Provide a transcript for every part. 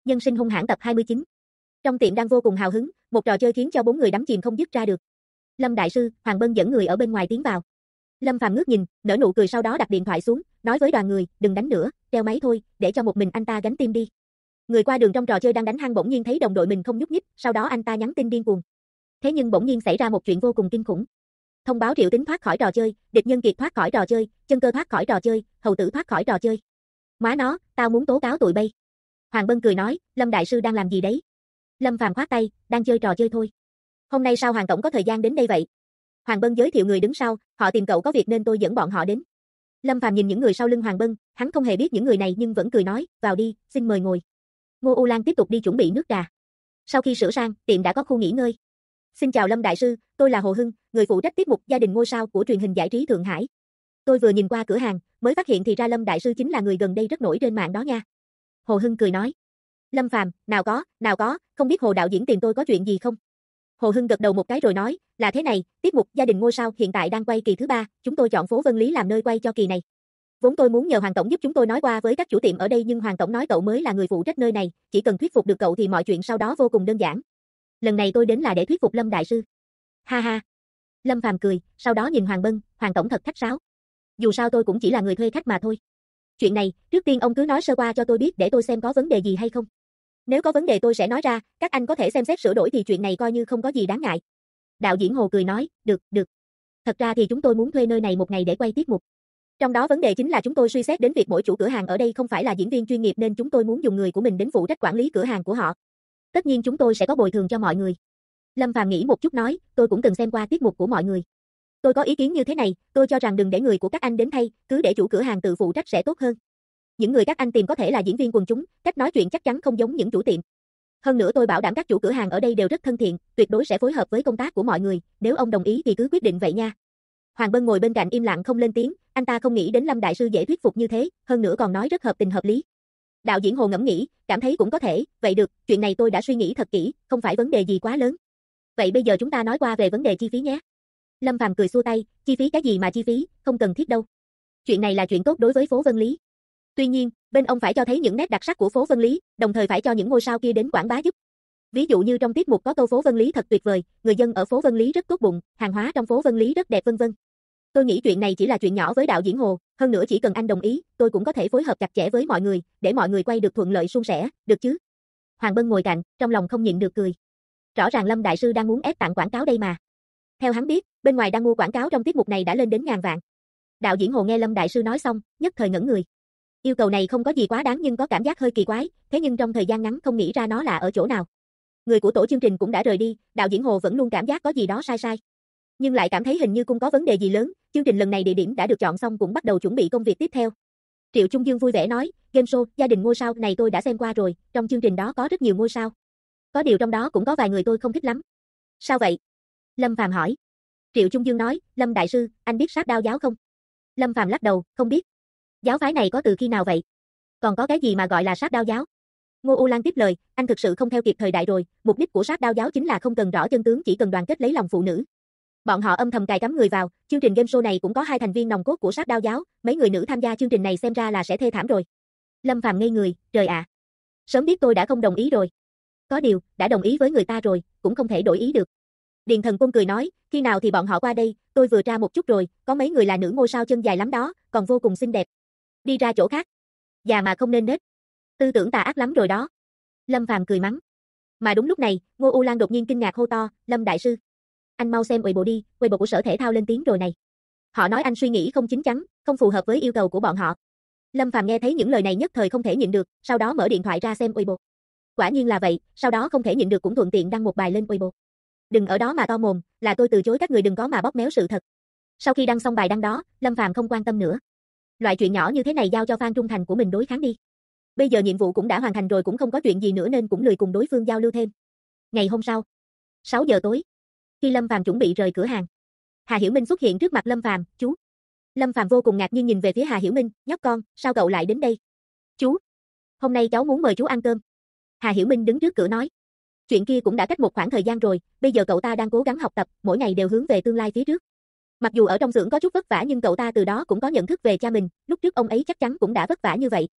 Nhân sinh hung hãn tập 29. Trong tiệm đang vô cùng hào hứng, một trò chơi khiến cho 4 người đắm chìm không dứt ra được. Lâm đại sư, Hoàng Bân dẫn người ở bên ngoài tiến vào. Lâm Phàm ngước nhìn, nở nụ cười sau đó đặt điện thoại xuống, nói với đoàn người, đừng đánh nữa, treo máy thôi, để cho một mình anh ta gánh tim đi. Người qua đường trong trò chơi đang đánh hăng bỗng nhiên thấy đồng đội mình không nhúc nhích, sau đó anh ta nhắn tin điên cuồng. Thế nhưng bỗng nhiên xảy ra một chuyện vô cùng kinh khủng. Thông báo Triệu Tính thoát khỏi trò chơi, địch nhân kiệt thoát khỏi trò chơi, chân cơ thoát khỏi trò chơi, hầu tử thoát khỏi trò chơi. Má nó, tao muốn tố cáo tụi bay. Hoàng Bân cười nói, Lâm đại sư đang làm gì đấy? Lâm Phàm khoát tay, đang chơi trò chơi thôi. Hôm nay sao Hoàng tổng có thời gian đến đây vậy? Hoàng Bân giới thiệu người đứng sau, họ tìm cậu có việc nên tôi dẫn bọn họ đến. Lâm Phàm nhìn những người sau lưng Hoàng Bân, hắn không hề biết những người này nhưng vẫn cười nói, vào đi, xin mời ngồi. Ngô U Lan tiếp tục đi chuẩn bị nước trà. Sau khi sửa sang, tiệm đã có khu nghỉ ngơi. Xin chào Lâm đại sư, tôi là Hồ Hưng, người phụ trách tiết mục Gia đình ngôi sao của truyền hình giải trí Thượng Hải. Tôi vừa nhìn qua cửa hàng, mới phát hiện thì ra Lâm đại sư chính là người gần đây rất nổi trên mạng đó nha. Hồ Hưng cười nói. Lâm Phàm, nào có, không biết Hồ đạo diễn tìm tôi có chuyện gì không? Hồ Hưng gật đầu một cái rồi nói, là thế này, tiết mục Gia đình ngôi sao hiện tại đang quay kỳ thứ 3, chúng tôi chọn phố Vân Lý làm nơi quay cho kỳ này. Vốn tôi muốn nhờ Hoàng tổng giúp chúng tôi nói qua với các chủ tiệm ở đây nhưng Hoàng tổng nói cậu mới là người phụ trách nơi này, chỉ cần thuyết phục được cậu thì mọi chuyện sau đó vô cùng đơn giản. Lần này tôi đến là để thuyết phục Lâm đại sư. Ha ha. Lâm Phàm cười, sau đó nhìn Hoàng Bân, Hoàng tổng thật khách sáo. Dù sao tôi cũng chỉ là người thuê khách mà thôi. Chuyện này, trước tiên ông cứ nói sơ qua cho tôi biết để tôi xem có vấn đề gì hay không. Nếu có vấn đề tôi sẽ nói ra, các anh có thể xem xét sửa đổi thì chuyện này coi như không có gì đáng ngại. Đạo diễn Hồ cười nói, được. Thật ra thì chúng tôi muốn thuê nơi này một ngày để quay tiết mục. Trong đó vấn đề chính là chúng tôi suy xét đến việc mỗi chủ cửa hàng ở đây không phải là diễn viên chuyên nghiệp nên chúng tôi muốn dùng người của mình đến phụ trách quản lý cửa hàng của họ. Tất nhiên chúng tôi sẽ có bồi thường cho mọi người. Lâm Phàm nghĩ một chút nói, tôi cũng từng xem qua tiết mục của mọi người. Tôi có ý kiến như thế này, tôi cho rằng đừng để người của các anh đến thay, cứ để chủ cửa hàng tự phụ trách sẽ tốt hơn. Những người các anh tìm có thể là diễn viên quần chúng, cách nói chuyện chắc chắn không giống những chủ tiệm. Hơn nữa tôi bảo đảm các chủ cửa hàng ở đây đều rất thân thiện, tuyệt đối sẽ phối hợp với công tác của mọi người, nếu ông đồng ý thì cứ quyết định vậy nha. Hoàng Bân ngồi bên cạnh im lặng không lên tiếng, anh ta không nghĩ đến Lâm đại sư dễ thuyết phục như thế, hơn nữa còn nói rất hợp tình hợp lý. Đạo diễn Hồ ngẫm nghĩ, cảm thấy cũng có thể, vậy được, chuyện này tôi đã suy nghĩ thật kỹ, không phải vấn đề gì quá lớn. Vậy bây giờ chúng ta nói qua về vấn đề chi phí nhé. Lâm Phàm cười xua tay, chi phí cái gì mà chi phí, không cần thiết đâu. Chuyện này là chuyện tốt đối với phố Vân Lý. Tuy nhiên, bên ông phải cho thấy những nét đặc sắc của phố Vân Lý, đồng thời phải cho những ngôi sao kia đến quảng bá giúp. Ví dụ như trong tiết mục có câu phố Vân Lý thật tuyệt vời, người dân ở phố Vân Lý rất tốt bụng, hàng hóa trong phố Vân Lý rất đẹp vân vân. Tôi nghĩ chuyện này chỉ là chuyện nhỏ với đạo diễn Hồ, hơn nữa chỉ cần anh đồng ý, tôi cũng có thể phối hợp chặt chẽ với mọi người, để mọi người quay được thuận lợi suôn sẻ, được chứ? Hoàng Bân ngồi cạnh, trong lòng không nhịn được cười. Rõ ràng Lâm đại sư đang muốn ép tặng quảng cáo đây mà. Theo hắn biết, bên ngoài đang mua quảng cáo trong tiết mục này đã lên đến ngàn vạn. Đạo diễn Hồ nghe Lâm đại sư nói xong, nhất thời ngẩn người. Yêu cầu này không có gì quá đáng nhưng có cảm giác hơi kỳ quái, thế nhưng trong thời gian ngắn không nghĩ ra nó là ở chỗ nào. Người của tổ chương trình cũng đã rời đi, đạo diễn Hồ vẫn luôn cảm giác có gì đó sai. Nhưng lại cảm thấy hình như cũng có vấn đề gì lớn, chương trình lần này địa điểm đã được chọn xong cũng bắt đầu chuẩn bị công việc tiếp theo. Triệu Trung Dương vui vẻ nói, game show, Gia đình ngôi sao này tôi đã xem qua rồi, trong chương trình đó có rất nhiều ngôi sao. Có điều trong đó cũng có vài người tôi không thích lắm. Sao vậy? Lâm Phàm hỏi. Triệu Trung Dương nói, Lâm đại sư, anh biết Sát Đao giáo không? Lâm Phàm lắc đầu, không biết. Giáo phái này có từ khi nào vậy? Còn có cái gì mà gọi là Sát Đao giáo? Ngô U Lan tiếp lời, anh thực sự không theo kịp thời đại rồi, mục đích của Sát Đao giáo chính là không cần rõ chân tướng chỉ cần đoàn kết lấy lòng phụ nữ. Bọn họ âm thầm cài cắm người vào, chương trình game show này cũng có 2 thành viên nòng cốt của Sát Đao giáo, mấy người nữ tham gia chương trình này xem ra là sẽ thê thảm rồi. Lâm Phàm ngây người, trời ạ. Sớm biết tôi đã không đồng ý rồi. Có điều, đã đồng ý với người ta rồi, cũng không thể đổi ý được. Điền Thần Côn cười nói, khi nào thì bọn họ qua đây, tôi vừa tra một chút rồi, có mấy người là nữ ngôi sao chân dài lắm đó, còn vô cùng xinh đẹp. Đi ra chỗ khác. Già mà không nên nết. Tư tưởng tà ác lắm rồi đó. Lâm Phàm cười mắng. Mà đúng lúc này, Ngô U Lan đột nhiên kinh ngạc hô to, Lâm đại sư. Anh mau xem Weibo đi, Weibo của Sở Thể thao lên tiếng rồi này. Họ nói anh suy nghĩ không chín chắn, không phù hợp với yêu cầu của bọn họ. Lâm Phàm nghe thấy những lời này nhất thời không thể nhịn được, sau đó mở điện thoại ra xem Weibo. Quả nhiên là vậy, sau đó không thể nhịn được cũng thuận tiện đăng một bài lên Weibo. Đừng ở đó mà to mồm, là tôi từ chối các người đừng có mà bóp méo sự thật. Sau khi đăng xong bài đăng đó, Lâm Phàm không quan tâm nữa. Loại chuyện nhỏ như thế này giao cho fan trung thành của mình đối kháng đi. Bây giờ nhiệm vụ cũng đã hoàn thành rồi cũng không có chuyện gì nữa nên cũng lười cùng đối phương giao lưu thêm. Ngày hôm sau, 6 giờ tối, khi Lâm Phàm chuẩn bị rời cửa hàng, Hà Hiểu Minh xuất hiện trước mặt Lâm Phàm, "Chú." Lâm Phàm vô cùng ngạc nhiên nhìn về phía Hà Hiểu Minh, "Nhóc con, sao cậu lại đến đây?" "Chú, hôm nay cháu muốn mời chú ăn cơm." Hà Hiểu Minh đứng trước cửa nói. Chuyện kia cũng đã cách một khoảng thời gian rồi, bây giờ cậu ta đang cố gắng học tập, mỗi ngày đều hướng về tương lai phía trước. Mặc dù ở trong xưởng có chút vất vả nhưng cậu ta từ đó cũng có nhận thức về cha mình, lúc trước ông ấy chắc chắn cũng đã vất vả như vậy.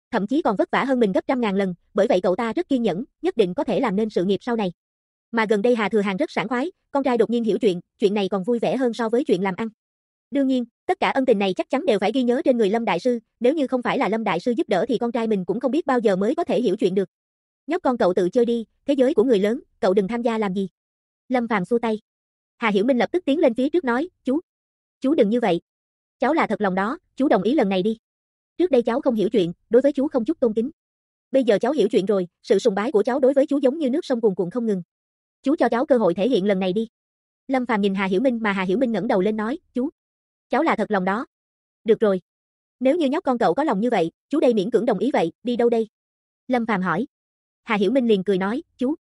thậm chí còn vất vả hơn mình gấp trăm ngàn lần, bởi vậy cậu ta rất kiên nhẫn, nhất định có thể làm nên sự nghiệp sau này. Mà gần đây Hà Thừa Hàng rất sảng khoái, con trai đột nhiên hiểu chuyện này còn vui vẻ hơn so với chuyện làm ăn. Đương nhiên, tất cả ân tình này chắc chắn đều phải ghi nhớ trên người Lâm đại sư, nếu như không phải là Lâm đại sư giúp đỡ thì con trai mình cũng không biết bao giờ mới có thể hiểu chuyện được. Nhóc con cậu tự chơi đi, thế giới của người lớn, cậu đừng tham gia làm gì. Lâm Phàm xua tay. Hà Hiểu Minh lập tức tiến lên phía trước nói, chú đừng như vậy. Cháu là thật lòng đó, chú đồng ý lần này đi. Trước đây cháu không hiểu chuyện, đối với chú không chút tôn kính. Bây giờ cháu hiểu chuyện rồi, sự sùng bái của cháu đối với chú giống như nước sông cuồn cuộn không ngừng. Chú cho cháu cơ hội thể hiện lần này đi. Lâm Phàm nhìn Hà Hiểu Minh mà Hà Hiểu Minh ngẩng đầu lên nói, cháu là thật lòng đó. Được rồi. Nếu như nhóc con cậu có lòng như vậy, chú đây miễn cưỡng đồng ý vậy, đi đâu đây? Lâm Phàm hỏi. Hà Hiểu Minh liền cười nói,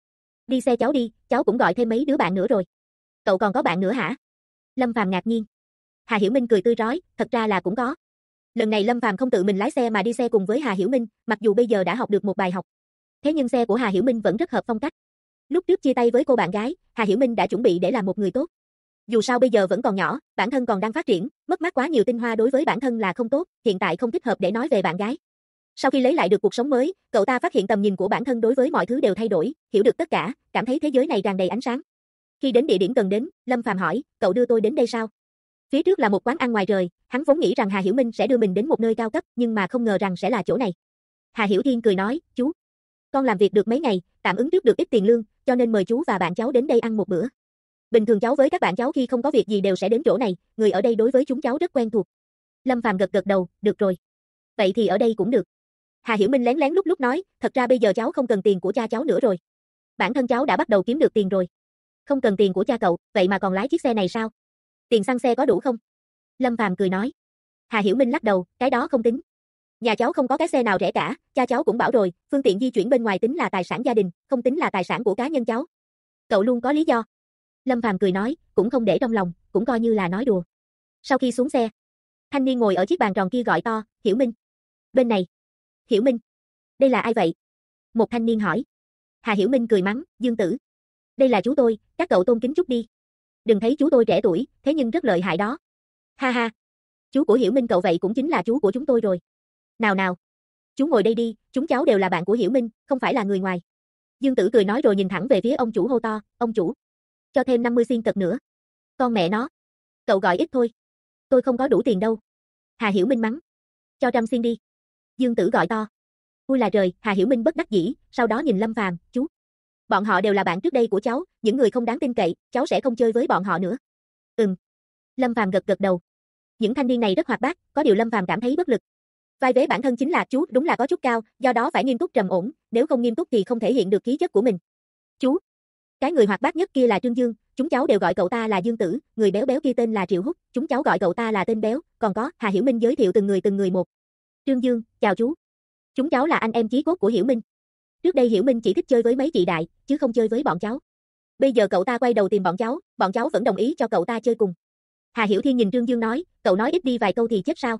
đi xe cháu đi, cháu cũng gọi thêm mấy đứa bạn nữa rồi. Cậu còn có bạn nữa hả? Lâm Phàm ngạc nhiên. Hà Hiểu Minh cười tươi rói, thật ra là cũng có. Lần này Lâm Phàm không tự mình lái xe mà đi xe cùng với Hà Hiểu Minh, mặc dù bây giờ đã học được một bài học. Thế nhưng xe của Hà Hiểu Minh vẫn rất hợp phong cách. Lúc trước chia tay với cô bạn gái, Hà Hiểu Minh đã chuẩn bị để làm một người tốt. Dù sao bây giờ vẫn còn nhỏ, bản thân còn đang phát triển, mất mát quá nhiều tinh hoa đối với bản thân là không tốt, hiện tại không thích hợp để nói về bạn gái. Sau khi lấy lại được cuộc sống mới, cậu ta phát hiện tầm nhìn của bản thân đối với mọi thứ đều thay đổi, hiểu được tất cả, cảm thấy thế giới này tràn đầy ánh sáng. Khi đến địa điểm cần đến, Lâm Phàm hỏi, cậu đưa tôi đến đây sao? Phía trước là một quán ăn ngoài trời, hắn vốn nghĩ rằng Hà Hiểu Minh sẽ đưa mình đến một nơi cao cấp, nhưng mà không ngờ rằng sẽ là chỗ này. Hà Hiểu Thiên cười nói, con làm việc được mấy ngày, tạm ứng trước được ít tiền lương, cho nên mời chú và bạn cháu đến đây ăn một bữa. Bình thường cháu với các bạn cháu khi không có việc gì đều sẽ đến chỗ này, người ở đây đối với chúng cháu rất quen thuộc. Lâm Phàm gật đầu, được rồi. Vậy thì ở đây cũng được. Hà Hiểu Minh lén lén lúc nói, thật ra bây giờ cháu không cần tiền của cha cháu nữa rồi. Bản thân cháu đã bắt đầu kiếm được tiền rồi. Không cần tiền của cha cậu, vậy mà còn lái chiếc xe này sao? Tiền xăng xe có đủ không? Lâm Phàm cười nói. Hà Hiểu Minh lắc đầu, cái đó không tính. Nhà cháu không có cái xe nào rẻ cả, cha cháu cũng bảo rồi, phương tiện di chuyển bên ngoài tính là tài sản gia đình, không tính là tài sản của cá nhân cháu. Cậu luôn có lý do. Lâm Phàm cười nói, cũng không để trong lòng, cũng coi như là nói đùa. Sau khi xuống xe, thanh niên ngồi ở chiếc bàn tròn kia gọi to, Hiểu Minh. Bên này. Hiểu Minh. Đây là ai vậy? Một thanh niên hỏi. Hà Hiểu Minh cười mắng, Dương Tử. Đây là chú tôi, các cậu tôn kính chút đi. Đừng thấy chú tôi trẻ tuổi, thế nhưng rất lợi hại đó. Ha ha. Chú của Hiểu Minh cậu vậy cũng chính là chú của chúng tôi rồi. Nào, chú ngồi đây đi, chúng cháu đều là bạn của Hiểu Minh, không phải là người ngoài. Dương Tử cười nói rồi nhìn thẳng về phía ông chủ hô to, ông chủ. Cho thêm 50 xiên cật nữa. Con mẹ nó. Cậu gọi ít thôi. Tôi không có đủ tiền đâu. Hà Hiểu Minh mắng. Cho 100 xiên đi. Dương Tử gọi to. Ui là trời, Hà Hiểu Minh bất đắc dĩ, sau đó nhìn Lâm Phàm, chú. Bọn họ đều là bạn trước đây của cháu, những người không đáng tin cậy, cháu sẽ không chơi với bọn họ nữa. Lâm Phàm gật đầu. Những thanh niên này rất hoạt bát, có điều Lâm Phàm cảm thấy bất lực. Vai vế bản thân chính là chú, đúng là có chút cao, do đó phải nghiêm túc trầm ổn, nếu không nghiêm túc thì không thể hiện được khí chất của mình. Chú. Cái người hoạt bát nhất kia là Trương Dương, chúng cháu đều gọi cậu ta là Dương Tử, người béo béo kia tên là Triệu Húc, chúng cháu gọi cậu ta là tên béo, còn có, Hà Hiểu Minh giới thiệu từng người một. Trương Dương, chào chú. Chúng cháu là anh em chí cốt của Hiểu Minh. Trước đây Hiểu Minh chỉ thích chơi với mấy chị đại, chứ không chơi với bọn cháu. Bây giờ cậu ta quay đầu tìm bọn cháu vẫn đồng ý cho cậu ta chơi cùng. Hà Hiểu Thiên nhìn Trương Dương nói, cậu nói ít đi vài câu thì chết sao?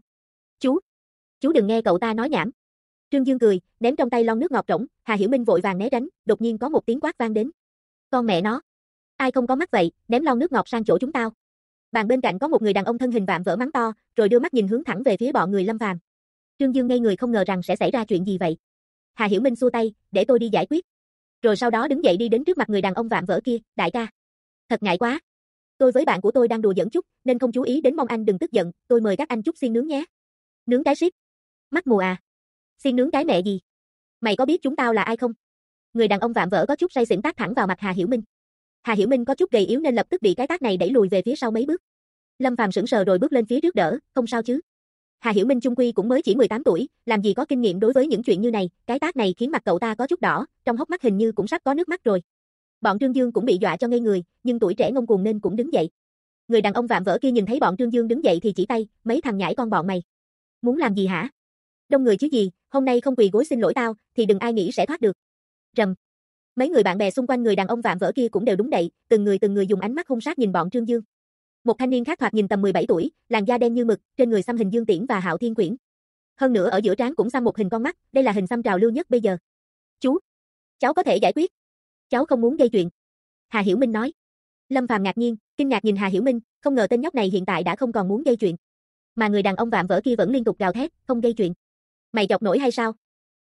Chú đừng nghe cậu ta nói nhảm. Trương Dương cười, ném trong tay lon nước ngọt rỗng, Hà Hiểu Minh vội vàng né tránh, đột nhiên có một tiếng quát vang đến. Con mẹ nó. Ai không có mắt vậy, ném lon nước ngọt sang chỗ chúng tao. Bàn bên cạnh có một người đàn ông thân hình vạm vỡ mắng to, rồi đưa mắt nhìn hướng thẳng về phía bọn người Lâm Phàm. Trương Dương ngây người không ngờ rằng sẽ xảy ra chuyện gì vậy. Hà Hiểu Minh xua tay, để tôi đi giải quyết. Rồi sau đó đứng dậy đi đến trước mặt người đàn ông vạm vỡ kia, đại ca. Thật ngại quá. Tôi với bạn của tôi đang đùa giỡn chút, nên không chú ý đến mong anh đừng tức giận, tôi mời các anh chút xiên nướng nhé. Nướng cái shit. Mắt mù à? Xiên nướng cái mẹ gì? Mày có biết chúng tao là ai không? Người đàn ông vạm vỡ có chút say xỉn tát thẳng vào mặt Hà Hiểu Minh. Hà Hiểu Minh có chút gầy yếu nên lập tức bị cái tát này đẩy lùi về phía sau mấy bước. Lâm Phàm sững sờ rồi bước lên phía trước đỡ, không sao chứ? Hà Hiểu Minh chung quy cũng mới chỉ 18 tuổi, làm gì có kinh nghiệm đối với những chuyện như này, cái tát này khiến mặt cậu ta có chút đỏ, trong hốc mắt hình như cũng sắp có nước mắt rồi. Bọn Trương Dương cũng bị dọa cho ngây người, nhưng tuổi trẻ ngông cuồng nên cũng đứng dậy. Người đàn ông vạm vỡ kia nhìn thấy bọn Trương Dương đứng dậy thì chỉ tay, mấy thằng nhãi con bọn mày. Muốn làm gì hả? Đông người chứ gì, hôm nay không quỳ gối xin lỗi tao, thì đừng ai nghĩ sẽ thoát được. Rầm. Mấy người bạn bè xung quanh người đàn ông vạm vỡ kia cũng đều đúng đậy, từng người dùng ánh mắt hung sát nhìn bọn Trương Dương. Một thanh niên khác thoạt nhìn tầm 17 tuổi, làn da đen như mực, trên người xăm hình Dương Tiễn và Hạo Thiên Quyển. Hơn nữa ở giữa trán cũng xăm một hình con mắt, đây là hình xăm trào lưu nhất bây giờ. Chú, cháu có thể giải quyết. Cháu không muốn gây chuyện. Hà Hiểu Minh nói. Lâm Phàm ngạc nhiên, kinh ngạc nhìn Hà Hiểu Minh, không ngờ tên nhóc này hiện tại đã không còn muốn gây chuyện. Mà người đàn ông vạm vỡ kia vẫn liên tục gào thét, không gây chuyện. Mày chọc nổi hay sao?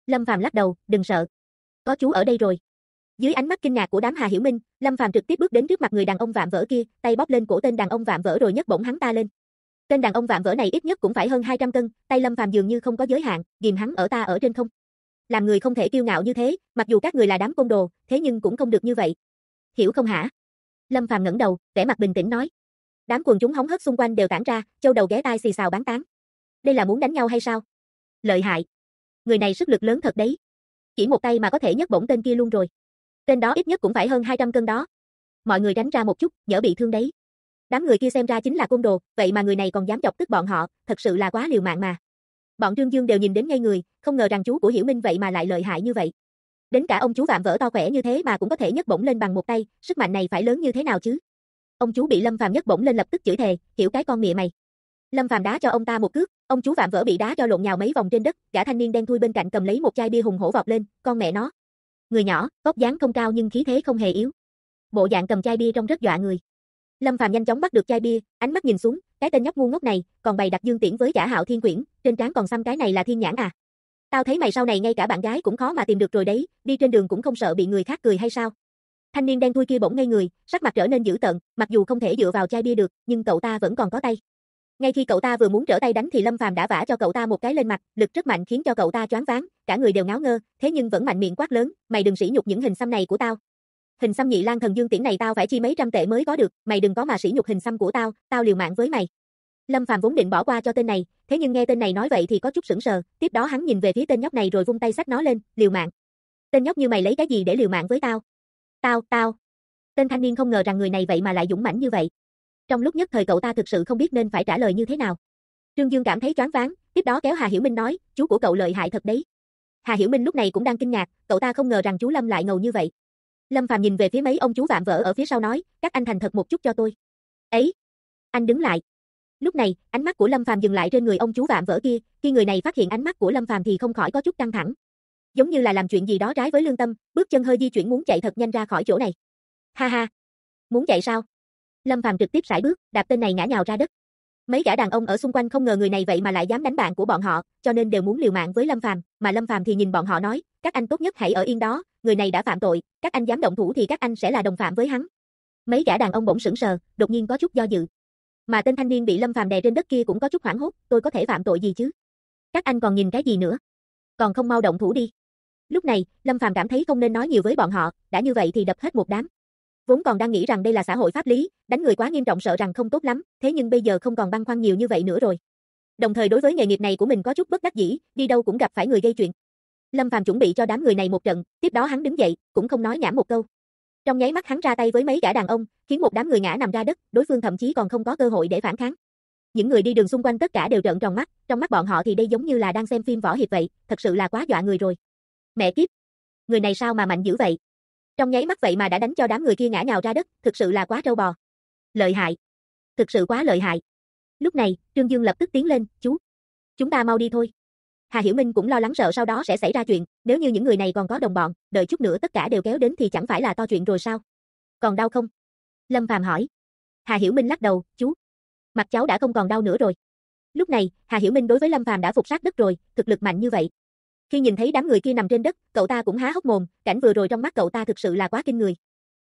Lâm Phàm lắc đầu, đừng sợ. Có chú ở đây rồi. Dưới ánh mắt kinh ngạc của đám Hà Hiểu Minh, Lâm Phàm trực tiếp bước đến trước mặt người đàn ông vạm vỡ kia, tay bóp lên cổ tên đàn ông vạm vỡ rồi nhấc bổng hắn ta lên. Tên đàn ông vạm vỡ này ít nhất cũng phải hơn 200 cân, tay Lâm Phàm dường như không có giới hạn, ghìm hắn ở ta ở trên không. Làm người không thể kiêu ngạo như thế, mặc dù các người là đám côn đồ, thế nhưng cũng không được như vậy. Hiểu không hả? Lâm Phàm ngẩng đầu, vẻ mặt bình tĩnh nói. Đám quần chúng hóng hớt xung quanh đều tản ra, châu đầu ghé tai xì xào bán tán. Đây là muốn đánh nhau hay sao? Lợi hại. Người này sức lực lớn thật đấy. Chỉ một tay mà có thể nhấc bổng tên kia luôn rồi. Tên đó ít nhất cũng phải hơn 200 cân đó. Mọi người tránh ra một chút, nhỡ bị thương đấy. Đám người kia xem ra chính là côn đồ, vậy mà người này còn dám chọc tức bọn họ, thật sự là quá liều mạng mà. Bọn Trương Dương đều nhìn đến ngây người, không ngờ rằng chú của Hiểu Minh vậy mà lại lợi hại như vậy. Đến cả ông chú vạm vỡ to khỏe như thế mà cũng có thể nhấc bổng lên bằng một tay, sức mạnh này phải lớn như thế nào chứ? Ông chú bị Lâm Phàm nhấc bổng lên lập tức chửi thề, hiểu cái con mẹ mày. Lâm Phàm đá cho ông ta một cước, ông chú vạm vỡ bị đá cho lộn nhào mấy vòng trên đất, gã thanh niên đen thui bên cạnh cầm lấy một chai bia hùng hổ vọt lên, con mẹ nó. Người nhỏ, vóc dáng không cao nhưng khí thế không hề yếu. Bộ dạng cầm chai bia trông rất dọa người. Lâm Phàm nhanh chóng bắt được chai bia, ánh mắt nhìn xuống, cái tên nhóc ngu ngốc này, còn bày đặt Dương Tiễn với Giả Hạo Thiên Quyển, trên trán còn xăm cái này là thiên nhãn à? Tao thấy mày sau này ngay cả bạn gái cũng khó mà tìm được rồi đấy, đi trên đường cũng không sợ bị người khác cười hay sao? Thanh niên đen thui kia bỗng ngây người, sắc mặt trở nên dữ tợn, mặc dù không thể dựa vào chai bia được, nhưng cậu ta vẫn còn có tay. Ngay khi cậu ta vừa muốn trở tay đánh thì Lâm Phàm đã vả cho cậu ta một cái lên mặt, lực rất mạnh khiến cho cậu ta choáng váng, cả người đều ngáo ngơ, thế nhưng vẫn mạnh miệng quát lớn, mày đừng sỉ nhục những hình xăm này của tao. Hình xăm Nhị Lang Thần Dương Tiễn này tao phải chi mấy trăm tệ mới có được, mày đừng có mà sỉ nhục hình xăm của tao, tao liều mạng với mày. Lâm Phàm vốn định bỏ qua cho tên này, thế nhưng nghe tên này nói vậy thì có chút sững sờ, tiếp đó hắn nhìn về phía tên nhóc này rồi vung tay xách nó lên, liều mạng. Tên nhóc như mày lấy cái gì để liều mạng với tao? Tao. Tên thanh niên không ngờ rằng người này vậy mà lại dũng mãnh như vậy. Trong lúc nhất thời cậu ta thực sự không biết nên phải trả lời như thế nào. Trương Dương cảm thấy choáng váng, tiếp đó kéo Hà Hiểu Minh nói, chú của cậu lợi hại thật đấy. Hà Hiểu Minh lúc này cũng đang kinh ngạc, cậu ta không ngờ rằng chú Lâm lại ngầu như vậy. Lâm Phàm nhìn về phía mấy ông chú vạm vỡ ở phía sau nói, các anh thành thật một chút cho tôi. Ấy, anh đứng lại. Lúc này, ánh mắt của Lâm Phàm dừng lại trên người ông chú vạm vỡ kia, khi người này phát hiện ánh mắt của Lâm Phàm thì không khỏi có chút căng thẳng. Giống như là làm chuyện gì đó trái với lương tâm, bước chân hơi di chuyển muốn chạy thật nhanh ra khỏi chỗ này. Ha ha, muốn chạy sao? Lâm Phàm trực tiếp sải bước, đạp tên này ngã nhào ra đất. Mấy gã đàn ông ở xung quanh không ngờ người này vậy mà lại dám đánh bạn của bọn họ, cho nên đều muốn liều mạng với Lâm Phàm, mà Lâm Phàm thì nhìn bọn họ nói, các anh tốt nhất hãy ở yên đó, người này đã phạm tội, các anh dám động thủ thì các anh sẽ là đồng phạm với hắn. Mấy gã đàn ông bỗng sững sờ, đột nhiên có chút do dự. Mà tên thanh niên bị Lâm Phàm đè trên đất kia cũng có chút hoảng hốt, tôi có thể phạm tội gì chứ? Các anh còn nhìn cái gì nữa? Còn không mau động thủ đi. Lúc này, Lâm Phàm cảm thấy không nên nói nhiều với bọn họ, đã như vậy thì đập hết một đám. Vốn còn đang nghĩ rằng đây là xã hội pháp lý, đánh người quá nghiêm trọng sợ rằng không tốt lắm, thế nhưng bây giờ không còn băn khoăn nhiều như vậy nữa rồi. Đồng thời đối với nghề nghiệp này của mình có chút bất đắc dĩ, đi đâu cũng gặp phải người gây chuyện. Lâm Phàm chuẩn bị cho đám người này một trận, tiếp đó hắn đứng dậy, cũng không nói nhảm một câu. Trong nháy mắt hắn ra tay với mấy gã đàn ông, khiến một đám người ngã nằm ra đất, đối phương thậm chí còn không có cơ hội để phản kháng. Những người đi đường xung quanh tất cả đều trợn tròn mắt, trong mắt bọn họ thì đây giống như là đang xem phim võ hiệp vậy, thật sự là quá dọa người rồi. Mẹ kiếp, người này sao mà mạnh dữ vậy? Trong nháy mắt vậy mà đã đánh cho đám người kia ngã nhào ra đất, thực sự là quá trâu bò. Lợi hại, thực sự quá lợi hại. Lúc này, Trương Dương lập tức tiến lên, chú, chúng ta mau đi thôi. Hà Hiểu Minh cũng lo lắng sợ sau đó sẽ xảy ra chuyện, nếu như những người này còn có đồng bọn, đợi chút nữa tất cả đều kéo đến thì chẳng phải là to chuyện rồi sao? Còn đau không? Lâm Phàm hỏi. Hà Hiểu Minh lắc đầu, chú, mặt cháu đã không còn đau nữa rồi. Lúc này, Hà Hiểu Minh đối với Lâm Phàm đã phục sát đất rồi, thực lực mạnh như vậy. Khi nhìn thấy đám người kia nằm trên đất, cậu ta cũng há hốc mồm, cảnh vừa rồi trong mắt cậu ta thực sự là quá kinh người.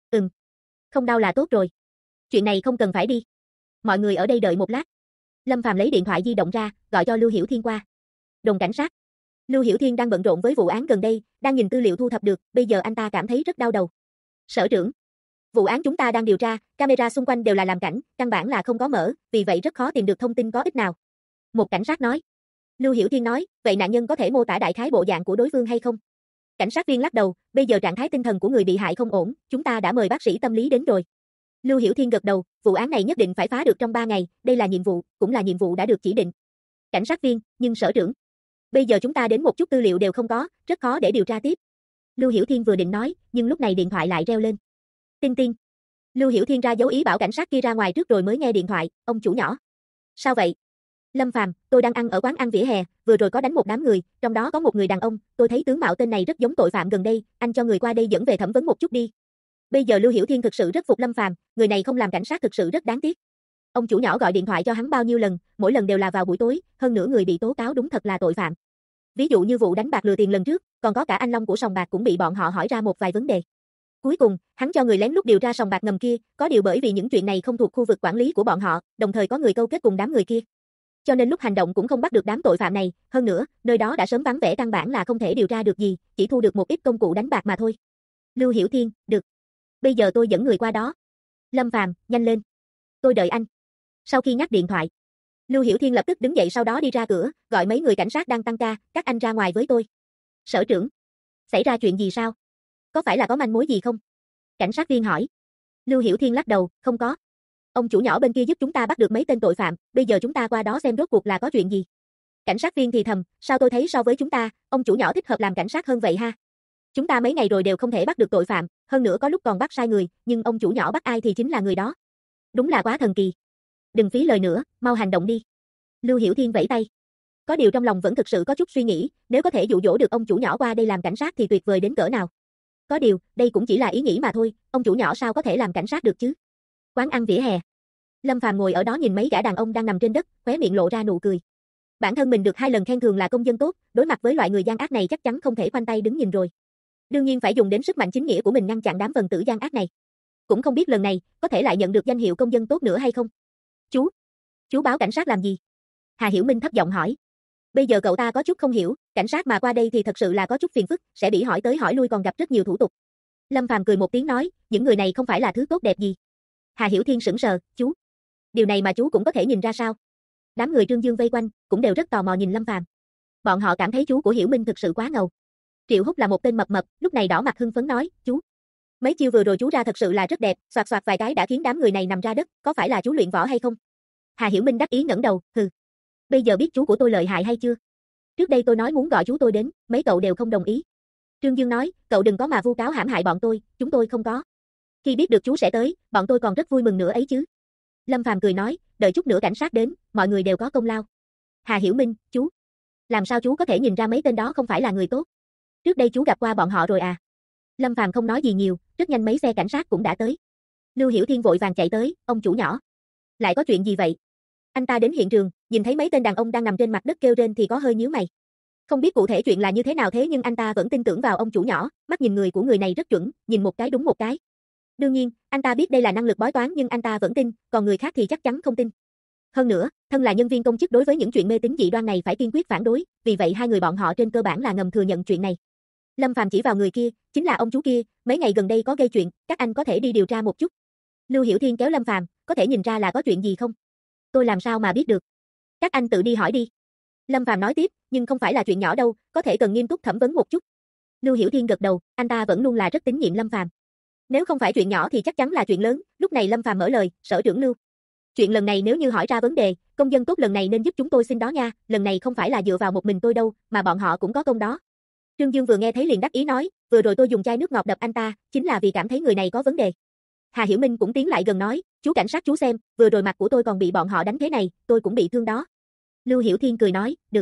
Không đau là tốt rồi. Chuyện này không cần phải đi. Mọi người ở đây đợi một lát. Lâm Phàm lấy điện thoại di động ra, gọi cho Lưu Hiểu Thiên qua. Đồn cảnh sát. Lưu Hiểu Thiên đang bận rộn với vụ án gần đây, đang nhìn tư liệu thu thập được, bây giờ anh ta cảm thấy rất đau đầu. Sở trưởng, vụ án chúng ta đang điều tra, camera xung quanh đều là làm cảnh, căn bản là không có mở, vì vậy rất khó tìm được thông tin có ích nào. Một cảnh sát nói. Lưu Hiểu Thiên nói, vậy nạn nhân có thể mô tả đại khái bộ dạng của đối phương hay không? Cảnh sát viên lắc đầu, bây giờ trạng thái tinh thần của người bị hại không ổn, chúng ta đã mời bác sĩ tâm lý đến rồi. Lưu Hiểu Thiên gật đầu, vụ án này nhất định phải phá được trong 3 ngày, đây là nhiệm vụ, cũng là nhiệm vụ đã được chỉ định. Cảnh sát viên, nhưng sở trưởng, bây giờ chúng ta đến một chút tư liệu đều không có, rất khó để điều tra tiếp. Lưu Hiểu Thiên vừa định nói, nhưng lúc này điện thoại lại reo lên. Tinh tinh. Lưu Hiểu Thiên ra dấu ý bảo cảnh sát kia ra ngoài trước rồi mới nghe điện thoại, ông chủ nhỏ. Sao vậy? Lâm Phàm, tôi đang ăn ở quán ăn vỉa hè, vừa rồi có đánh một đám người, trong đó có một người đàn ông, tôi thấy tướng mạo tên này rất giống tội phạm gần đây, anh cho người qua đây dẫn về thẩm vấn một chút đi. Bây giờ Lưu Hiểu Thiên thực sự rất phục Lâm Phàm, người này không làm cảnh sát thực sự rất đáng tiếc. Ông chủ nhỏ gọi điện thoại cho hắn bao nhiêu lần, mỗi lần đều là vào buổi tối, hơn nữa người bị tố cáo đúng thật là tội phạm. Ví dụ như vụ đánh bạc lừa tiền lần trước, còn có cả anh Long của sòng bạc cũng bị bọn họ hỏi ra một vài vấn đề. Cuối cùng, hắn cho người lén lút điều tra sòng bạc ngầm kia, có điều bởi vì những chuyện này không thuộc khu vực quản lý của bọn họ, đồng thời có người câu kết cùng đám người kia. Cho nên lúc hành động cũng không bắt được đám tội phạm này, hơn nữa, nơi đó đã sớm vắng vẻ căn bản là không thể điều tra được gì, chỉ thu được một ít công cụ đánh bạc mà thôi. Lưu Hiểu Thiên, được. Bây giờ tôi dẫn người qua đó. Lâm Phàm, nhanh lên. Tôi đợi anh. Sau khi ngắt điện thoại, Lưu Hiểu Thiên lập tức đứng dậy sau đó đi ra cửa, gọi mấy người cảnh sát đang tăng ca, các anh ra ngoài với tôi. Sở trưởng, xảy ra chuyện gì sao? Có phải là có manh mối gì không? Cảnh sát viên hỏi. Lưu Hiểu Thiên lắc đầu, không có. Ông chủ nhỏ bên kia giúp chúng ta bắt được mấy tên tội phạm, bây giờ chúng ta qua đó xem rốt cuộc là có chuyện gì. Cảnh sát viên thì thầm, sao tôi thấy so với chúng ta, ông chủ nhỏ thích hợp làm cảnh sát hơn vậy ha? Chúng ta mấy ngày rồi đều không thể bắt được tội phạm, hơn nữa có lúc còn bắt sai người, nhưng ông chủ nhỏ bắt ai thì chính là người đó. Đúng là quá thần kỳ. Đừng phí lời nữa, mau hành động đi. Lưu Hiểu Thiên vẫy tay. Có điều trong lòng vẫn thực sự có chút suy nghĩ, nếu có thể dụ dỗ được ông chủ nhỏ qua đây làm cảnh sát thì tuyệt vời đến cỡ nào. Có điều, đây cũng chỉ là ý nghĩ mà thôi, ông chủ nhỏ sao có thể làm cảnh sát được chứ? Quán ăn vỉa hè. Lâm Phàm ngồi ở đó nhìn mấy gã đàn ông đang nằm trên đất, khóe miệng lộ ra nụ cười. Bản thân mình được 2 lần khen thưởng là công dân tốt, đối mặt với loại người gian ác này chắc chắn không thể khoanh tay đứng nhìn rồi. Đương nhiên phải dùng đến sức mạnh chính nghĩa của mình ngăn chặn đám phần tử gian ác này. Cũng không biết lần này, có thể lại nhận được danh hiệu công dân tốt nữa hay không? Chú báo cảnh sát làm gì? Hà Hiểu Minh thấp giọng hỏi. Bây giờ cậu ta có chút không hiểu, cảnh sát mà qua đây thì thật sự là có chút phiền phức, sẽ bị hỏi tới hỏi lui còn gặp rất nhiều thủ tục. Lâm Phàm cười một tiếng nói, những người này không phải là thứ tốt đẹp gì. Hà Hiểu Thiên sững sờ, chú. Điều này mà chú cũng có thể nhìn ra sao? Đám người Trương Dương vây quanh, cũng đều rất tò mò nhìn Lâm Phàm. Bọn họ cảm thấy chú của Hiểu Minh thực sự quá ngầu. Triệu Húc là một tên mập mập, lúc này đỏ mặt hưng phấn nói, chú. Mấy chiêu vừa rồi chú ra thật sự là rất đẹp, xoạt xoạt vài cái đã khiến đám người này nằm ra đất, có phải là chú luyện võ hay không? Hà Hiểu Minh đắc ý ngẩng đầu, hừ. Bây giờ biết chú của tôi lợi hại hay chưa? Trước đây tôi nói muốn gọi chú tôi đến, mấy cậu đều không đồng ý. Trương Dương nói, cậu đừng có mà vu cáo hãm hại bọn tôi, chúng tôi không có. Khi biết được chú sẽ tới, bọn tôi còn rất vui mừng nữa ấy chứ. Lâm Phàm cười nói, đợi chút nữa cảnh sát đến, mọi người đều có công lao. Hà Hiểu Minh, chú. Làm sao chú có thể nhìn ra mấy tên đó không phải là người tốt? Trước đây chú gặp qua bọn họ rồi à? Lâm Phàm không nói gì nhiều, rất nhanh mấy xe cảnh sát cũng đã tới. Lưu Hiểu Thiên vội vàng chạy tới, ông chủ nhỏ. Lại có chuyện gì vậy? Anh ta đến hiện trường, nhìn thấy mấy tên đàn ông đang nằm trên mặt đất kêu rên thì có hơi nhíu mày. Không biết cụ thể chuyện là như thế nào thế nhưng anh ta vẫn tin tưởng vào ông chủ nhỏ, mắt nhìn người của người này rất chuẩn, nhìn một cái đúng một cái. Đương nhiên, anh ta biết đây là năng lực bói toán nhưng anh ta vẫn tin, còn người khác thì chắc chắn không tin. Hơn nữa, thân là nhân viên công chức đối với những chuyện mê tín dị đoan này phải kiên quyết phản đối, vì vậy hai người bọn họ trên cơ bản là ngầm thừa nhận chuyện này. Lâm Phàm chỉ vào người kia, chính là ông chú kia, mấy ngày gần đây có gây chuyện, các anh có thể đi điều tra một chút. Lưu Hiểu Thiên kéo Lâm Phàm, có thể nhìn ra là có chuyện gì không? Tôi làm sao mà biết được? Các anh tự đi hỏi đi. Lâm Phàm nói tiếp, nhưng không phải là chuyện nhỏ đâu, có thể cần nghiêm túc thẩm vấn một chút. Lưu Hiểu Thiên gật đầu, anh ta vẫn luôn là rất tín nhiệm Lâm Phàm. Nếu không phải chuyện nhỏ thì chắc chắn là chuyện lớn, lúc này Lâm Phàm mở lời, sở trưởng Lưu. Chuyện lần này nếu như hỏi ra vấn đề, công dân tốt lần này nên giúp chúng tôi xin đó nha, lần này không phải là dựa vào một mình tôi đâu, mà bọn họ cũng có công đó. Trương Dương vừa nghe thấy liền đắc ý nói, vừa rồi tôi dùng chai nước ngọt đập anh ta, chính là vì cảm thấy người này có vấn đề. Hà Hiểu Minh cũng tiến lại gần nói, chú cảnh sát chú xem, vừa rồi mặt của tôi còn bị bọn họ đánh thế này, tôi cũng bị thương đó. Lưu Hiểu Thiên cười nói, được.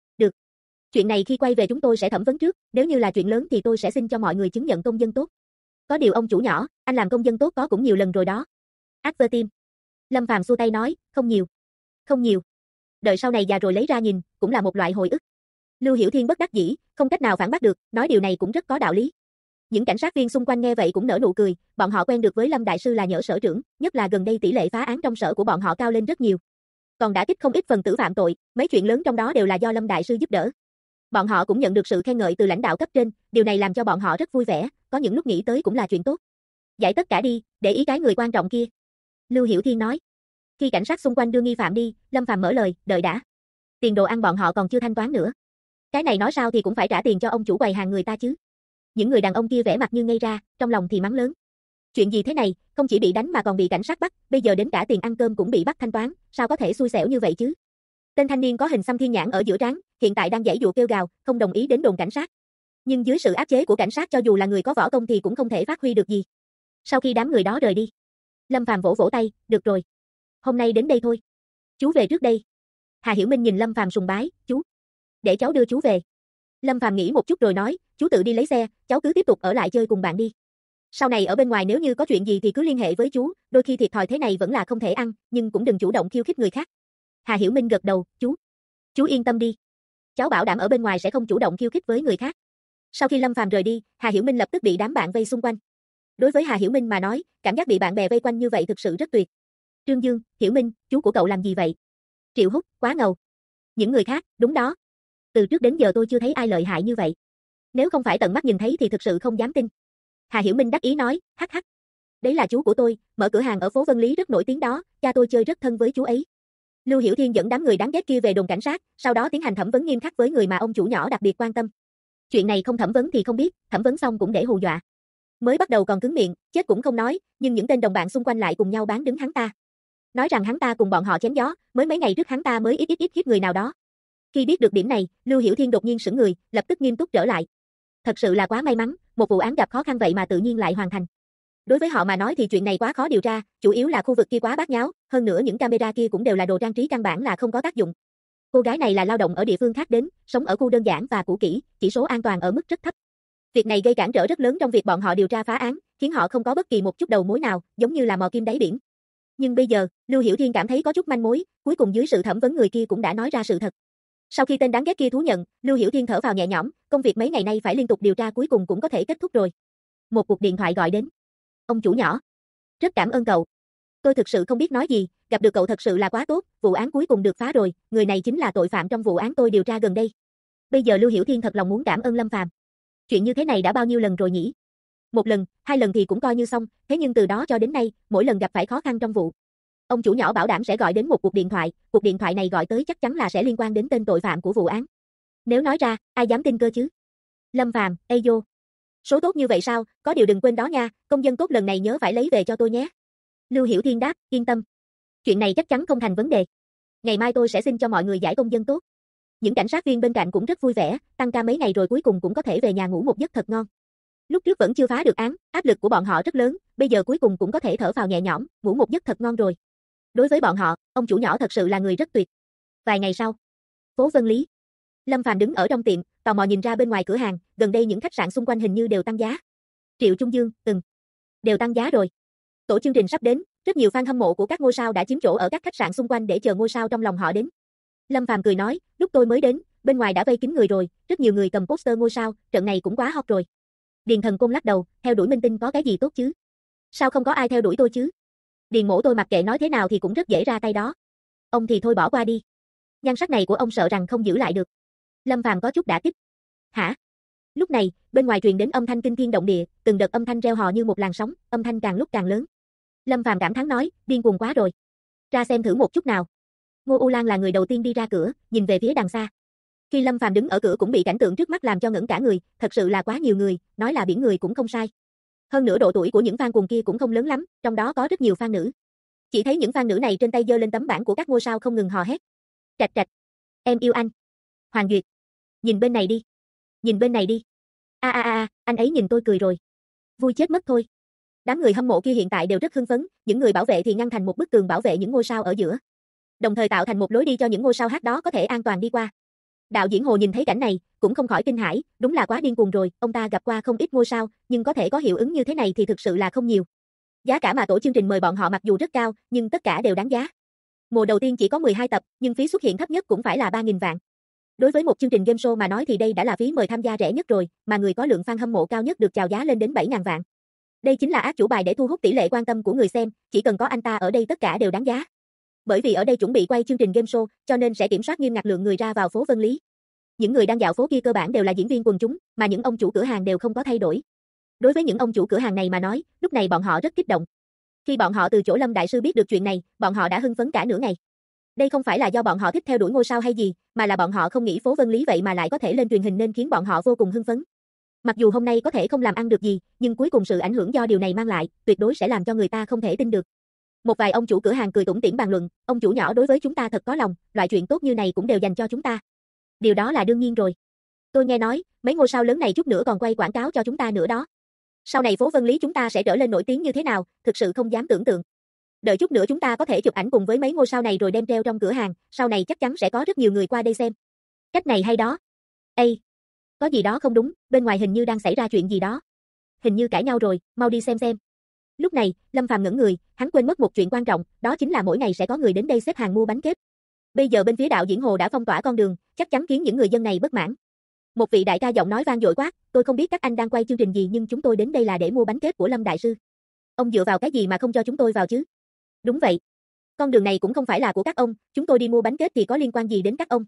Chuyện này khi quay về chúng tôi sẽ thẩm vấn trước, nếu như là chuyện lớn thì tôi sẽ xin cho mọi người chứng nhận công dân tốt. Có điều ông chủ nhỏ, anh làm công dân tốt có cũng nhiều lần rồi đó. Advertim. Lâm Phàm xua tay nói, không nhiều. Không nhiều. Đợi sau này già rồi lấy ra nhìn, cũng là một loại hồi ức. Lưu Hiểu Thiên bất đắc dĩ, không cách nào phản bác được, nói điều này cũng rất có đạo lý. Những cảnh sát viên xung quanh nghe vậy cũng nở nụ cười, bọn họ quen được với Lâm đại sư là nhờ sở trưởng, nhất là gần đây tỷ lệ phá án trong sở của bọn họ cao lên rất nhiều. Còn đã kích không ít phần tử phạm tội, mấy chuyện lớn trong đó đều là do Lâm đại sư giúp đỡ. Bọn họ cũng nhận được sự khen ngợi từ lãnh đạo cấp trên, điều này làm cho bọn họ rất vui vẻ, có những lúc nghĩ tới cũng là chuyện tốt. Giải tất cả đi, để ý cái người quan trọng kia. Lưu Hiểu Thiên nói. Khi cảnh sát xung quanh đưa nghi phạm đi, Lâm Phàm mở lời, đợi đã. Tiền đồ ăn bọn họ còn chưa thanh toán nữa. Cái này nói sao thì cũng phải trả tiền cho ông chủ quầy hàng người ta chứ. Những người đàn ông kia vẻ mặt như ngây ra, trong lòng thì mắng lớn. Chuyện gì thế này, không chỉ bị đánh mà còn bị cảnh sát bắt, bây giờ đến cả tiền ăn cơm cũng bị bắt thanh toán, sao có thể xui xẻo như vậy chứ? Tên thanh niên có hình xăm thiên nhãn ở giữa trán, hiện tại đang giãy giụa kêu gào, không đồng ý đến đồn cảnh sát. Nhưng dưới sự áp chế của cảnh sát cho dù là người có võ công thì cũng không thể phát huy được gì. Sau khi đám người đó rời đi, Lâm Phàm vỗ vỗ tay, được rồi. Hôm nay đến đây thôi. Chú về trước đây. Hà Hiểu Minh nhìn Lâm Phàm sùng bái, chú. Để cháu đưa chú về. Lâm Phàm nghĩ một chút rồi nói, chú tự đi lấy xe, cháu cứ tiếp tục ở lại chơi cùng bạn đi. Sau này ở bên ngoài nếu như có chuyện gì thì cứ liên hệ với chú, đôi khi thiệt thòi thế này vẫn là không thể ăn, nhưng cũng đừng chủ động khiêu khích người khác. Hà Hiểu Minh gật đầu, chú yên tâm đi. Cháu bảo đảm ở bên ngoài sẽ không chủ động khiêu khích với người khác. Sau khi Lâm Phàm rời đi, Hà Hiểu Minh lập tức bị đám bạn vây xung quanh. Đối với Hà Hiểu Minh mà nói, cảm giác bị bạn bè vây quanh như vậy thực sự rất tuyệt. Trương Dương, Hiểu Minh, chú của cậu làm gì vậy? Triệu Húc, quá ngầu. Những người khác, đúng đó. Từ trước đến giờ tôi chưa thấy ai lợi hại như vậy. Nếu không phải tận mắt nhìn thấy thì thực sự không dám tin. Hà Hiểu Minh đắc ý nói, hắc hắc. Đấy là chú của tôi, mở cửa hàng ở phố Vân Lý rất nổi tiếng đó, cha tôi chơi rất thân với chú ấy. Lưu Hiểu Thiên dẫn đám người đáng ghét kia về đồn cảnh sát, sau đó tiến hành thẩm vấn nghiêm khắc với người mà ông chủ nhỏ đặc biệt quan tâm. Chuyện này không thẩm vấn thì không biết, thẩm vấn xong cũng để hù dọa. Mới bắt đầu còn cứng miệng, chết cũng không nói, nhưng những tên đồng bạn xung quanh lại cùng nhau bán đứng hắn ta. Nói rằng hắn ta cùng bọn họ chém gió, mới mấy ngày trước hắn ta mới ít hiếp người nào đó. Khi biết được điểm này, Lưu Hiểu Thiên đột nhiên sững người, lập tức nghiêm túc trở lại. Thật sự là quá may mắn, một vụ án gặp khó khăn vậy mà tự nhiên lại hoàn thành. Đối với họ mà nói thì chuyện này quá khó điều tra, chủ yếu là khu vực kia quá bát nháo, hơn nữa những camera kia cũng đều là đồ trang trí căn bản là không có tác dụng. Cô gái này là lao động ở địa phương khác đến, sống ở khu đơn giản và cũ kỹ, chỉ số an toàn ở mức rất thấp. Việc này gây cản trở rất lớn trong việc bọn họ điều tra phá án, khiến họ không có bất kỳ một chút đầu mối nào, giống như là mò kim đáy biển. Nhưng bây giờ, Lưu Hiểu Thiên cảm thấy có chút manh mối, cuối cùng dưới sự thẩm vấn người kia cũng đã nói ra sự thật. Sau khi tên đáng ghét kia thú nhận, Lưu Hiểu Thiên thở vào nhẹ nhõm, công việc mấy ngày nay phải liên tục điều tra cuối cùng cũng có thể kết thúc rồi. Một cuộc điện thoại gọi đến. Ông chủ nhỏ. Rất cảm ơn cậu. Tôi thực sự không biết nói gì, gặp được cậu thật sự là quá tốt, vụ án cuối cùng được phá rồi, người này chính là tội phạm trong vụ án tôi điều tra gần đây. Bây giờ Lưu Hiểu Thiên thật lòng muốn cảm ơn Lâm Phàm. Chuyện như thế này đã bao nhiêu lần rồi nhỉ? Một lần, hai lần thì cũng coi như xong, thế nhưng từ đó cho đến nay, mỗi lần gặp phải khó khăn trong vụ. Ông chủ nhỏ bảo đảm sẽ gọi đến một cuộc điện thoại này gọi tới chắc chắn là sẽ liên quan đến tên tội phạm của vụ án. Nếu nói ra, ai dám tin cơ chứ? Lâm Phàm, ê vô. Số tốt như vậy sao, có điều đừng quên đó nha, công dân tốt lần này nhớ phải lấy về cho tôi nhé. Lưu Hiểu Thiên đáp, yên tâm. Chuyện này chắc chắn không thành vấn đề. Ngày mai tôi sẽ xin cho mọi người giải công dân tốt. Những cảnh sát viên bên cạnh cũng rất vui vẻ, tăng ca mấy ngày rồi cuối cùng cũng có thể về nhà ngủ một giấc thật ngon. Lúc trước vẫn chưa phá được án, áp lực của bọn họ rất lớn, bây giờ cuối cùng cũng có thể thở phào nhẹ nhõm, ngủ một giấc thật ngon rồi. Đối với bọn họ, ông chủ nhỏ thật sự là người rất tuyệt. Vài ngày sau, phố Vân Lý. Lâm Phàm đứng ở trong tiệm, tò mò nhìn ra bên ngoài cửa hàng, gần đây những khách sạn xung quanh hình như đều tăng giá. Triệu Trung Dương, đều tăng giá rồi. Tổ chương trình sắp đến, rất nhiều fan hâm mộ của các ngôi sao đã chiếm chỗ ở các khách sạn xung quanh để chờ ngôi sao trong lòng họ đến. Lâm Phàm cười nói, lúc tôi mới đến, bên ngoài đã vây kín người rồi, rất nhiều người cầm poster ngôi sao, trận này cũng quá hot rồi. Điền Thần Côn lắc đầu, theo đuổi minh tinh có cái gì tốt chứ? Sao không có ai theo đuổi tôi chứ? Điền Mỗ tôi mặc kệ nói thế nào thì cũng rất dễ ra tay đó. Ông thì thôi bỏ qua đi. Nhan sắc này của ông sợ rằng không giữ lại được. Lâm Phàm có chút đả kích. Hả? Lúc này, bên ngoài truyền đến âm thanh kinh thiên động địa, từng đợt âm thanh reo hò như một làn sóng, âm thanh càng lúc càng lớn. Lâm Phàm cảm thán nói, điên cuồng quá rồi. Ra xem thử một chút nào. Ngô U Lan là người đầu tiên đi ra cửa, nhìn về phía đằng xa. Khi Lâm Phàm đứng ở cửa cũng bị cảnh tượng trước mắt làm cho ngẩn cả người, thật sự là quá nhiều người, nói là biển người cũng không sai. Hơn nữa độ tuổi của những fan cuồng kia cũng không lớn lắm, trong đó có rất nhiều fan nữ. Chỉ thấy những fan nữ này trên tay giơ lên tấm bảng của các ngôi sao không ngừng hò hét. Trạch trạch. Em yêu anh. Hoàng Duyệt. Nhìn bên này đi. Nhìn bên này đi. Anh ấy nhìn tôi cười rồi. Vui chết mất thôi. Đám người hâm mộ kia hiện tại đều rất hưng phấn, những người bảo vệ thì ngăn thành một bức tường bảo vệ những ngôi sao ở giữa. Đồng thời tạo thành một lối đi cho những ngôi sao hát đó có thể an toàn đi qua. Đạo diễn Hồ nhìn thấy cảnh này, cũng không khỏi kinh hãi, đúng là quá điên cuồng rồi, ông ta gặp qua không ít ngôi sao, nhưng có thể có hiệu ứng như thế này thì thực sự là không nhiều. Giá cả mà tổ chương trình mời bọn họ mặc dù rất cao, nhưng tất cả đều đáng giá. Mùa đầu tiên chỉ có 12 tập, nhưng phí xuất hiện thấp nhất cũng phải là 3.000 vạn. Đối với một chương trình game show mà nói thì đây đã là phí mời tham gia rẻ nhất rồi, mà người có lượng fan hâm mộ cao nhất được chào giá lên đến 7.000 vạn. Đây chính là át chủ bài để thu hút tỷ lệ quan tâm của người xem, chỉ cần có anh ta ở đây tất cả đều đáng giá. Bởi vì ở đây chuẩn bị quay chương trình game show, cho nên sẽ kiểm soát nghiêm ngặt lượng người ra vào phố Vân Lý. Những người đang dạo phố kia cơ bản đều là diễn viên quần chúng, mà những ông chủ cửa hàng đều không có thay đổi. Đối với những ông chủ cửa hàng này mà nói, lúc này bọn họ rất kích động. Khi bọn họ từ chỗ Lâm đại sư biết được chuyện này, bọn họ đã hưng phấn cả nửa ngày. Đây không phải là do bọn họ thích theo đuổi ngôi sao hay gì, mà là bọn họ không nghĩ phố Vân Lý vậy mà lại có thể lên truyền hình nên khiến bọn họ vô cùng hưng phấn. Mặc dù hôm nay có thể không làm ăn được gì, nhưng cuối cùng sự ảnh hưởng do điều này mang lại, tuyệt đối sẽ làm cho người ta không thể tin được. Một vài ông chủ cửa hàng cười tủm tỉm bàn luận, ông chủ nhỏ đối với chúng ta thật có lòng, loại chuyện tốt như này cũng đều dành cho chúng ta. Điều đó là đương nhiên rồi. Tôi nghe nói, mấy ngôi sao lớn này chút nữa còn quay quảng cáo cho chúng ta nữa đó. Sau này phố Vân Lý chúng ta sẽ trở lên nổi tiếng như thế nào, thực sự không dám tưởng tượng. Đợi chút nữa chúng ta có thể chụp ảnh cùng với mấy ngôi sao này rồi đem treo trong cửa hàng, sau này chắc chắn sẽ có rất nhiều người qua đây xem. Cách này hay đó. Ê, có gì đó không đúng, bên ngoài hình như đang xảy ra chuyện gì đó. Hình như cãi nhau rồi, mau đi xem xem. Lúc này, Lâm Phàm ngẩn người, hắn quên mất một chuyện quan trọng, đó chính là mỗi ngày sẽ có người đến đây xếp hàng mua bánh kếp. Bây giờ bên phía đạo diễn Hồ đã phong tỏa con đường, chắc chắn khiến những người dân này bất mãn. Một vị đại ca giọng nói vang dội quát, tôi không biết các anh đang quay chương trình gì nhưng chúng tôi đến đây là để mua bánh kết của Lâm đại sư. Ông dựa vào cái gì mà không cho chúng tôi vào chứ? Đúng vậy. Con đường này cũng không phải là của các ông, chúng tôi đi mua bánh kết thì có liên quan gì đến các ông?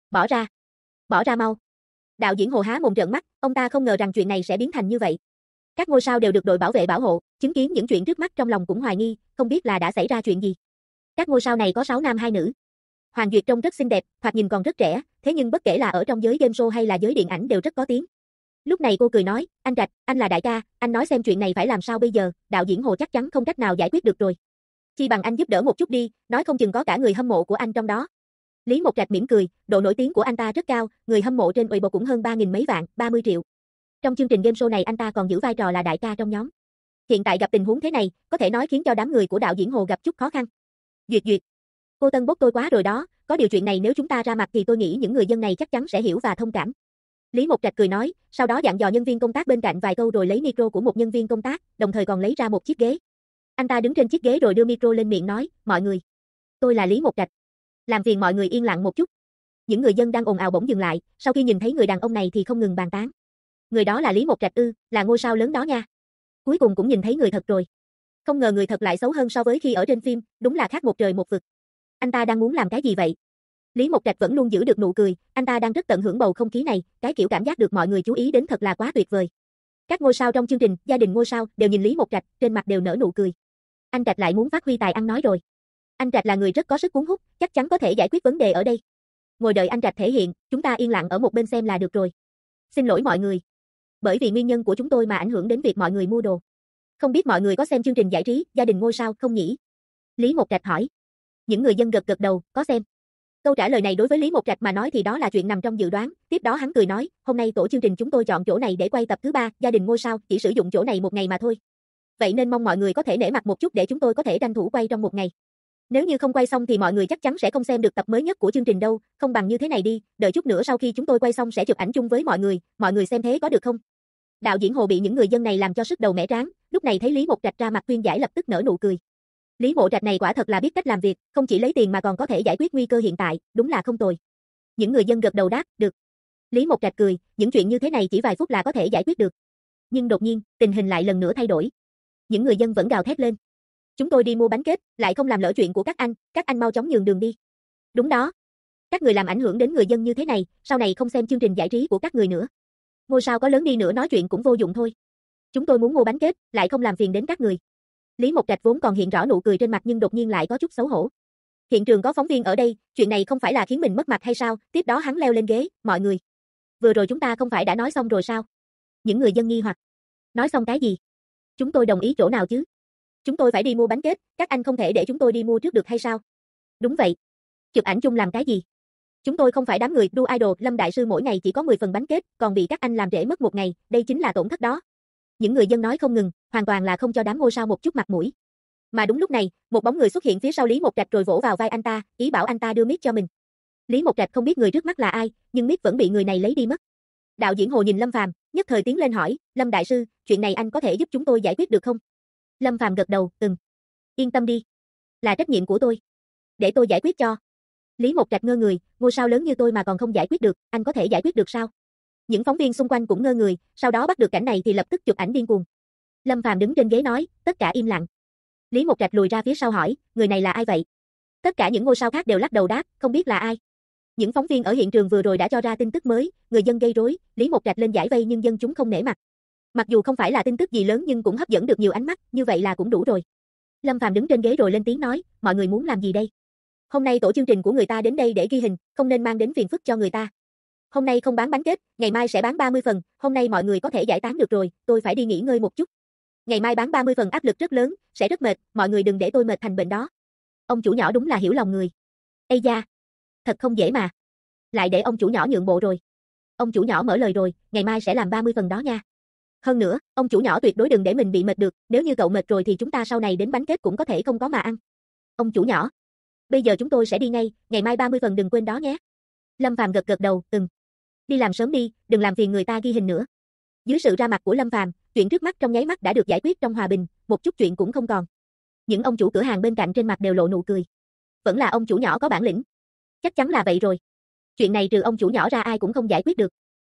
Bỏ ra mau. Đạo diễn Hồ há mồm trợn mắt, ông ta không ngờ rằng chuyện này sẽ biến thành như vậy. Các ngôi sao đều được đội bảo vệ bảo hộ, chứng kiến những chuyện trước mắt trong lòng cũng hoài nghi, không biết là đã xảy ra chuyện gì. Các ngôi sao này có 6 nam 2 nữ. Hoàng Duyệt trông rất xinh đẹp, thoạt nhìn còn rất trẻ, thế nhưng bất kể là ở trong giới game show hay là giới điện ảnh đều rất có tiếng. Lúc này cô cười nói, anh Trạch, anh là đại ca, anh nói xem chuyện này phải làm sao bây giờ, đạo diễn Hồ chắc chắn không cách nào giải quyết được rồi. Chi bằng anh giúp đỡ một chút đi, nói không chừng có cả người hâm mộ của anh trong đó. Lý Mộc Trạch mỉm cười, độ nổi tiếng của anh ta rất cao, người hâm mộ trên Weibo cũng hơn 3.000 mấy vạn, 30 triệu. Trong chương trình game show này anh ta còn giữ vai trò là đại ca trong nhóm. Hiện tại gặp tình huống thế này, có thể nói khiến cho đám người của đạo diễn Hồ gặp chút khó khăn. Duyệt, cô tân bốc tôi quá rồi đó, có điều chuyện này nếu chúng ta ra mặt thì tôi nghĩ những người dân này chắc chắn sẽ hiểu và thông cảm. Lý Mộc Trạch cười nói, sau đó dặn dò nhân viên công tác bên cạnh vài câu rồi lấy micro của một nhân viên công tác, đồng thời còn lấy ra một chiếc ghế. Anh ta đứng trên chiếc ghế rồi đưa micro lên miệng nói, mọi người, tôi là Lý Mộc Trạch. Làm phiền mọi người yên lặng một chút. Những người dân đang ồn ào bỗng dừng lại, sau khi nhìn thấy người đàn ông này thì không ngừng bàn tán. Người đó là Lý Mộc Trạch ư, là ngôi sao lớn đó nha. Cuối cùng cũng nhìn thấy người thật rồi. Không ngờ người thật lại xấu hơn so với khi ở trên phim, đúng là khác một trời một vực. Anh ta đang muốn làm cái gì vậy? Lý Mộc Trạch vẫn luôn giữ được nụ cười, anh ta đang rất tận hưởng bầu không khí này, cái kiểu cảm giác được mọi người chú ý đến thật là quá tuyệt vời. Các ngôi sao trong chương trình, gia đình ngôi sao đều nhìn Lý Mộc Trạch, trên mặt đều nở nụ cười. Anh Trạch lại muốn phát huy tài ăn nói rồi. Anh Trạch là người rất có sức cuốn hút, chắc chắn có thể giải quyết vấn đề ở đây. Ngồi đợi anh Trạch thể hiện, chúng ta yên lặng ở một bên xem là được rồi. Xin lỗi mọi người. Bởi vì nguyên nhân của chúng tôi mà ảnh hưởng đến việc mọi người mua đồ. Không biết mọi người có xem chương trình giải trí, gia đình ngôi sao không nhỉ? Lý Mộc Trạch hỏi. Những người dân gật gật đầu, có xem. Câu trả lời này đối với Lý Mộc Trạch mà nói thì đó là chuyện nằm trong dự đoán, tiếp đó hắn cười nói, hôm nay tổ chương trình chúng tôi chọn chỗ này để quay tập thứ 3, gia đình ngôi sao, chỉ sử dụng chỗ này một ngày mà thôi. Vậy nên mong mọi người có thể nể mặt một chút để chúng tôi có thể tranh thủ quay trong một ngày. Nếu như không quay xong thì mọi người chắc chắn sẽ không xem được tập mới nhất của chương trình đâu, không bằng như thế này đi, đợi chút nữa sau khi chúng tôi quay xong sẽ chụp ảnh chung với mọi người xem thế có được không? Đạo diễn Hồ bị những người dân này làm cho sức đầu mẻ trán, lúc này thấy Lý Mộc Trạch ra mặt khuyên giải lập tức nở nụ cười. Lý Mộ Trạch này quả thật là biết cách làm việc, không chỉ lấy tiền mà còn có thể giải quyết nguy cơ hiện tại, đúng là không tồi. Những người dân gật đầu đáp, được. Lý Mộc Trạch cười, những chuyện như thế này chỉ vài phút là có thể giải quyết được. Nhưng đột nhiên, tình hình lại lần nữa thay đổi. Những người dân vẫn gào thét lên. Chúng tôi đi mua bánh kết, lại không làm lỡ chuyện của các anh mau chóng nhường đường đi. Đúng đó. Các người làm ảnh hưởng đến người dân như thế này, sau này không xem chương trình giải trí của các người nữa. Ngôi sao có lớn đi nữa nói chuyện cũng vô dụng thôi. Chúng tôi muốn mua bánh kết, lại không làm phiền đến các người. Lý Mộc Trạch vốn còn hiện rõ nụ cười trên mặt nhưng đột nhiên lại có chút xấu hổ. Hiện trường có phóng viên ở đây, chuyện này không phải là khiến mình mất mặt hay sao? Tiếp đó hắn leo lên ghế, mọi người. Vừa rồi chúng ta không phải đã nói xong rồi sao? Những người dân nghi hoặc. Nói xong cái gì? Chúng tôi đồng ý chỗ nào chứ? Chúng tôi phải đi mua bánh kết, các anh không thể để chúng tôi đi mua trước được hay sao? Đúng vậy. Chụp ảnh chung làm cái gì? Chúng tôi không phải đám người đu idol, Lâm đại sư mỗi ngày chỉ có 10 phần bánh kết, còn bị các anh làm trễ mất một ngày, đây chính là tổn thất đó. Những người dân nói không ngừng, hoàn toàn là không cho đám ngôi sao một chút mặt mũi. Mà đúng lúc này, một bóng người xuất hiện phía sau Lý Mộc Trạch rồi vỗ vào vai anh ta, ý bảo anh ta đưa mic cho mình. Lý Mộc Trạch không biết người trước mắt là ai, nhưng mic vẫn bị người này lấy đi mất. Đạo diễn Hồ nhìn Lâm Phàm, nhất thời tiến lên hỏi, Lâm đại sư, chuyện này anh có thể giúp chúng tôi giải quyết được không? Lâm Phàm gật đầu, Yên tâm đi. Là trách nhiệm của tôi. Để tôi giải quyết cho. Lý Mộc Trạch ngơ người, ngôi sao lớn như tôi mà còn không giải quyết được, anh có thể giải quyết được sao? Những phóng viên xung quanh cũng ngơ người, sau đó bắt được cảnh này thì lập tức chụp ảnh điên cuồng. Lâm Phàm đứng trên ghế nói, tất cả im lặng. Lý Mộc Trạch lùi ra phía sau hỏi, người này là ai vậy? Tất cả những ngôi sao khác đều lắc đầu đáp, không biết là ai. Những phóng viên ở hiện trường vừa rồi đã cho ra tin tức mới, người dân gây rối, Lý Mộc Trạch lên giải vây nhưng dân chúng không nể mặt. Mặc dù không phải là tin tức gì lớn nhưng cũng hấp dẫn được nhiều ánh mắt, như vậy là cũng đủ rồi. Lâm Phàm đứng trên ghế rồi lên tiếng nói, mọi người muốn làm gì đây? Hôm nay tổ chương trình của người ta đến đây để ghi hình, không nên mang đến phiền phức cho người ta. Hôm nay không bán bánh kết, ngày mai sẽ bán 30 phần, hôm nay mọi người có thể giải tán được rồi, tôi phải đi nghỉ ngơi một chút. Ngày mai bán 30 phần áp lực rất lớn, sẽ rất mệt, mọi người đừng để tôi mệt thành bệnh đó. Ông chủ nhỏ đúng là hiểu lòng người. Ây da, thật không dễ mà. Lại để ông chủ nhỏ nhượng bộ rồi. Ông chủ nhỏ mở lời rồi, ngày mai sẽ làm 30 phần đó nha. Hơn nữa, ông chủ nhỏ tuyệt đối đừng để mình bị mệt được, nếu như cậu mệt rồi thì chúng ta sau này đến bánh kết cũng có thể không có mà ăn. Ông chủ nhỏ, bây giờ chúng tôi sẽ đi ngay, ngày mai 30 phần đừng quên đó nhé. Lâm Phàm gật gật đầu, Đi làm sớm đi, đừng làm phiền người ta ghi hình nữa. Dưới sự ra mặt của Lâm Phàm, chuyện trước mắt trong nháy mắt đã được giải quyết trong hòa bình, một chút chuyện cũng không còn. Những ông chủ cửa hàng bên cạnh trên mặt đều lộ nụ cười. Vẫn là ông chủ nhỏ có bản lĩnh. Chắc chắn là vậy rồi. Chuyện này trừ ông chủ nhỏ ra ai cũng không giải quyết được.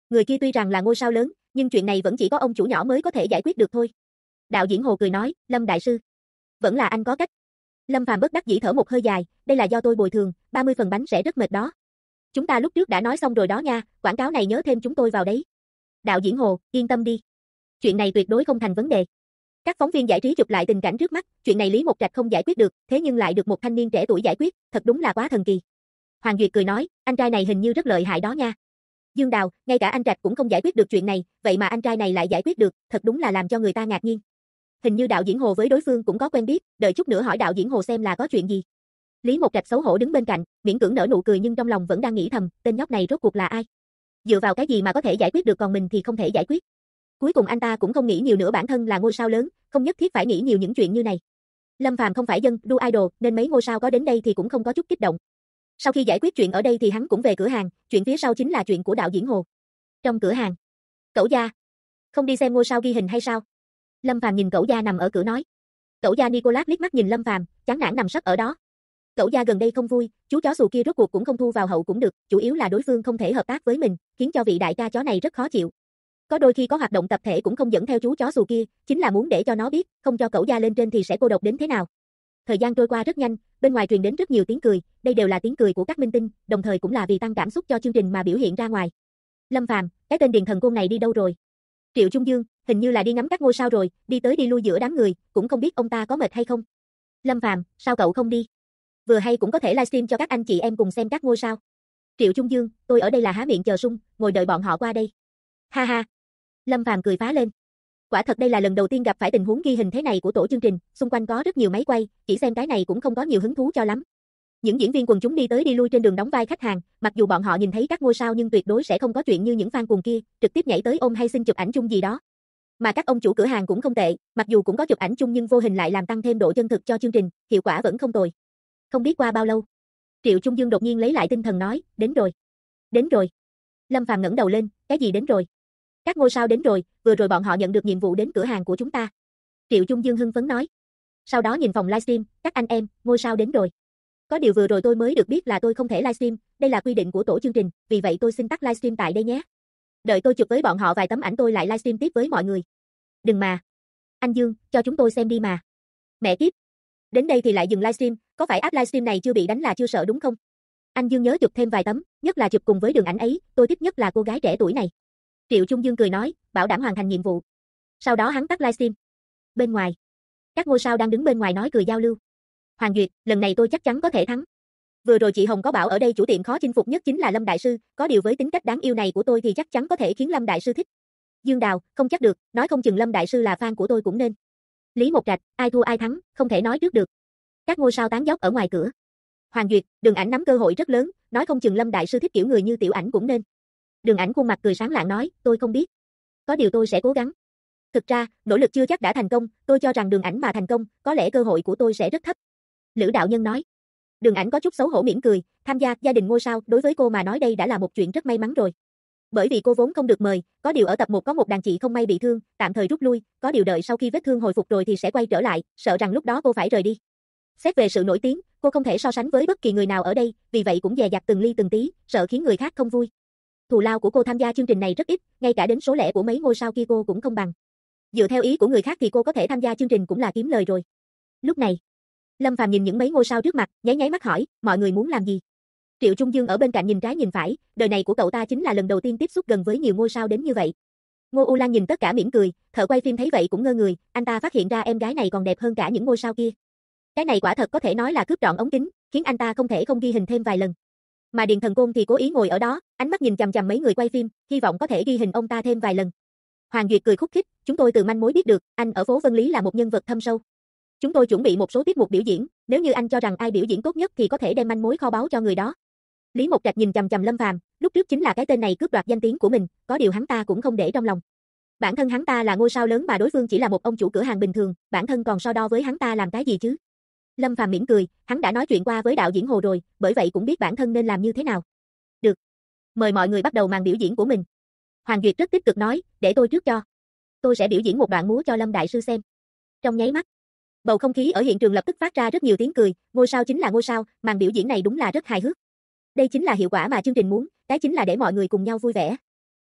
Người kia tuy rằng là ngôi sao lớn, nhưng chuyện này vẫn chỉ có ông chủ nhỏ mới có thể giải quyết được thôi. Đạo diễn Hồ cười nói, Lâm đại sư. Vẫn là anh có cách. Lâm Phàm bất đắc dĩ thở một hơi dài, đây là do tôi bồi thường, 30 phần bánh sẽ rất mệt đó. Chúng ta lúc trước đã nói xong rồi đó nha, quảng cáo này nhớ thêm chúng tôi vào đấy. Đạo diễn Hồ, yên tâm đi. Chuyện này tuyệt đối không thành vấn đề. Các phóng viên giải trí chụp lại tình cảnh trước mắt, chuyện này Lý Mộc Trạch không giải quyết được, thế nhưng lại được một thanh niên trẻ tuổi giải quyết, thật đúng là quá thần kỳ. Hoàng Duyệt cười nói, anh trai này hình như rất lợi hại đó nha. Dương Đào, ngay cả anh Trạch cũng không giải quyết được chuyện này, vậy mà anh trai này lại giải quyết được, thật đúng là làm cho người ta ngạc nhiên. Hình như đạo diễn Hồ với đối phương cũng có quen biết, đợi chút nữa hỏi đạo diễn Hồ xem là có chuyện gì. Lý Mộc Trạch xấu hổ đứng bên cạnh, miễn cưỡng nở nụ cười nhưng trong lòng vẫn đang nghĩ thầm, tên nhóc này rốt cuộc là ai? Dựa vào cái gì mà có thể giải quyết được còn mình thì không thể giải quyết. Cuối cùng anh ta cũng không nghĩ nhiều nữa, bản thân là ngôi sao lớn, không nhất thiết phải nghĩ nhiều những chuyện như này. Lâm Phàm không phải dân đu idol nên mấy ngôi sao có đến đây thì cũng không có chút kích động. Sau khi giải quyết chuyện ở đây thì hắn cũng về cửa hàng, chuyện phía sau chính là chuyện của đạo diễn Hồ. Trong cửa hàng, Cẩu Gia, không đi xem ngôi sao ghi hình hay sao? Lâm Phàm nhìn Cẩu Gia nằm ở cửa nói. Cẩu Gia Nicolas liếc mắt nhìn Lâm Phàm, chán nản nằm sấp ở đó. Cẩu Gia gần đây không vui, chú chó xù kia rốt cuộc cũng không thu vào hậu cũng được, chủ yếu là đối phương không thể hợp tác với mình, khiến cho vị đại ca chó này rất khó chịu. Có đôi khi có hoạt động tập thể cũng không dẫn theo chú chó xù kia, chính là muốn để cho nó biết, không cho Cẩu Gia lên trên thì sẽ cô độc đến thế nào. Thời gian trôi qua rất nhanh, bên ngoài truyền đến rất nhiều tiếng cười, đây đều là tiếng cười của các minh tinh, đồng thời cũng là vì tăng cảm xúc cho chương trình mà biểu hiện ra ngoài. Lâm Phàm, cái tên Điền Thần Côn này đi đâu rồi? Triệu Trung Dương, hình như là đi ngắm các ngôi sao rồi, đi tới đi lui giữa đám người, cũng không biết ông ta có mệt hay không. Lâm Phàm, sao cậu không đi? Vừa hay cũng có thể livestream cho các anh chị em cùng xem các ngôi sao. Triệu Trung Dương, tôi ở đây là há miệng chờ sung, ngồi đợi bọn họ qua đây. Ha ha. Lâm Phàm cười phá lên. Quả thật đây là lần đầu tiên gặp phải tình huống ghi hình thế này của tổ chương trình, xung quanh có rất nhiều máy quay, chỉ xem cái này cũng không có nhiều hứng thú cho lắm. Những diễn viên quần chúng đi tới đi lui trên đường đóng vai khách hàng, mặc dù bọn họ nhìn thấy các ngôi sao nhưng tuyệt đối sẽ không có chuyện như những fan cuồng kia, trực tiếp nhảy tới ôm hay xin chụp ảnh chung gì đó. Mà các ông chủ cửa hàng cũng không tệ, mặc dù cũng có chụp ảnh chung nhưng vô hình lại làm tăng thêm độ chân thực cho chương trình, hiệu quả vẫn không tồi. Không biết qua bao lâu, Triệu Trung Dương đột nhiên lấy lại tinh thần nói, đến rồi. Đến rồi. Lâm Phàm ngẩng đầu lên, cái gì đến rồi? Các ngôi sao đến rồi, vừa rồi bọn họ nhận được nhiệm vụ đến cửa hàng của chúng ta. Triệu Trung Dương hưng phấn nói. Sau đó nhìn phòng livestream, các anh em, ngôi sao đến rồi. Có điều vừa rồi tôi mới được biết là tôi không thể livestream, đây là quy định của tổ chương trình, vì vậy tôi xin tắt livestream tại đây nhé. Đợi tôi chụp với bọn họ vài tấm ảnh tôi lại livestream tiếp với mọi người. Đừng mà. Anh Dương, cho chúng tôi xem đi mà. Mẹ kiếp. Đến đây thì lại dừng livestream, có phải app livestream này chưa bị đánh là chưa sợ đúng không? Anh Dương nhớ chụp thêm vài tấm, nhất là chụp cùng với Đường Ảnh ấy, tôi thích nhất là cô gái trẻ tuổi này. Triệu Trung Dương cười nói, bảo đảm hoàn thành nhiệm vụ. Sau đó hắn tắt livestream. Bên ngoài, các ngôi sao đang đứng bên ngoài nói cười giao lưu. Hoàng Duyệt, lần này tôi chắc chắn có thể thắng. Vừa rồi chị Hồng có bảo ở đây chủ tiệm khó chinh phục nhất chính là Lâm đại sư, có điều với tính cách đáng yêu này của tôi thì chắc chắn có thể khiến Lâm đại sư thích. Dương Đào, không chắc được, nói không chừng Lâm đại sư là fan của tôi cũng nên. Lý Mộc Trạch, ai thua ai thắng, không thể nói trước được. Các ngôi sao tán dóc ở ngoài cửa. Hoàng Duyệt, Đường Ảnh nắm cơ hội rất lớn, nói không chừng Lâm đại sư thích kiểu người như Tiểu Ảnh cũng nên. Đường Ảnh khuôn mặt cười sáng lạng nói, tôi không biết. Có điều tôi sẽ cố gắng. Thực ra, nỗ lực chưa chắc đã thành công, tôi cho rằng Đường Ảnh mà thành công, có lẽ cơ hội của tôi sẽ rất thấp. Lữ Đạo Nhân nói. Đường Ảnh có chút xấu hổ mỉm cười, tham gia gia đình ngôi sao, đối với cô mà nói đây đã là một chuyện rất may mắn rồi. Bởi vì cô vốn không được mời, có điều ở tập 1 có một đàn chị không may bị thương, tạm thời rút lui, có điều đợi sau khi vết thương hồi phục rồi thì sẽ quay trở lại, sợ rằng lúc đó cô phải rời đi. Xét về sự nổi tiếng, cô không thể so sánh với bất kỳ người nào ở đây, vì vậy cũng dè dặt từng ly từng tí, sợ khiến người khác không vui. Thù lao của cô tham gia chương trình này rất ít, ngay cả đến số lẻ của mấy ngôi sao kia cô cũng không bằng. Dựa theo ý của người khác thì cô có thể tham gia chương trình cũng là kiếm lời rồi. Lúc này, Lâm Phàm nhìn những mấy ngôi sao trước mặt, nháy nháy mắt hỏi, mọi người muốn làm gì? Triệu Trung Dương ở bên cạnh nhìn trái nhìn phải, đời này của cậu ta chính là lần đầu tiên tiếp xúc gần với nhiều ngôi sao đến như vậy. Ngô U Lan nhìn tất cả mỉm cười, thợ quay phim thấy vậy cũng ngơ người, anh ta phát hiện ra em gái này còn đẹp hơn cả những ngôi sao kia. Cái này quả thật có thể nói là cướp trọn ống kính, khiến anh ta không thể không ghi hình thêm vài lần. Mà Điền Thần Côn thì cố ý ngồi ở đó, ánh mắt nhìn chằm chằm mấy người quay phim, hy vọng có thể ghi hình ông ta thêm vài lần. Hoàng Duyệt cười khúc khích, chúng tôi từ manh mối biết được, anh ở phố Vân Lý là một nhân vật thâm sâu. Chúng tôi chuẩn bị một số tiết mục biểu diễn, nếu như anh cho rằng ai biểu diễn tốt nhất thì có thể đem manh mối kho báu cho người đó. Lý Mộc Trạch nhìn chằm chằm Lâm Phàm, lúc trước chính là cái tên này cướp đoạt danh tiếng của mình, có điều hắn ta cũng không để trong lòng. Bản thân hắn ta là ngôi sao lớn mà đối phương chỉ là một ông chủ cửa hàng bình thường, bản thân còn so đo với hắn ta làm cái gì chứ? Lâm Phàm mỉm cười, hắn đã nói chuyện qua với đạo diễn Hồ rồi, bởi vậy cũng biết bản thân nên làm như thế nào. Được. Mời mọi người bắt đầu màn biểu diễn của mình. Hoàng Duyệt rất tích cực nói, để tôi trước cho. Tôi sẽ biểu diễn một đoạn múa cho Lâm đại sư xem. Trong nháy mắt, bầu không khí ở hiện trường lập tức phát ra rất nhiều tiếng cười, ngôi sao chính là ngôi sao, màn biểu diễn này đúng là rất hài hước. Đây chính là hiệu quả mà chương trình muốn, cái chính là để mọi người cùng nhau vui vẻ.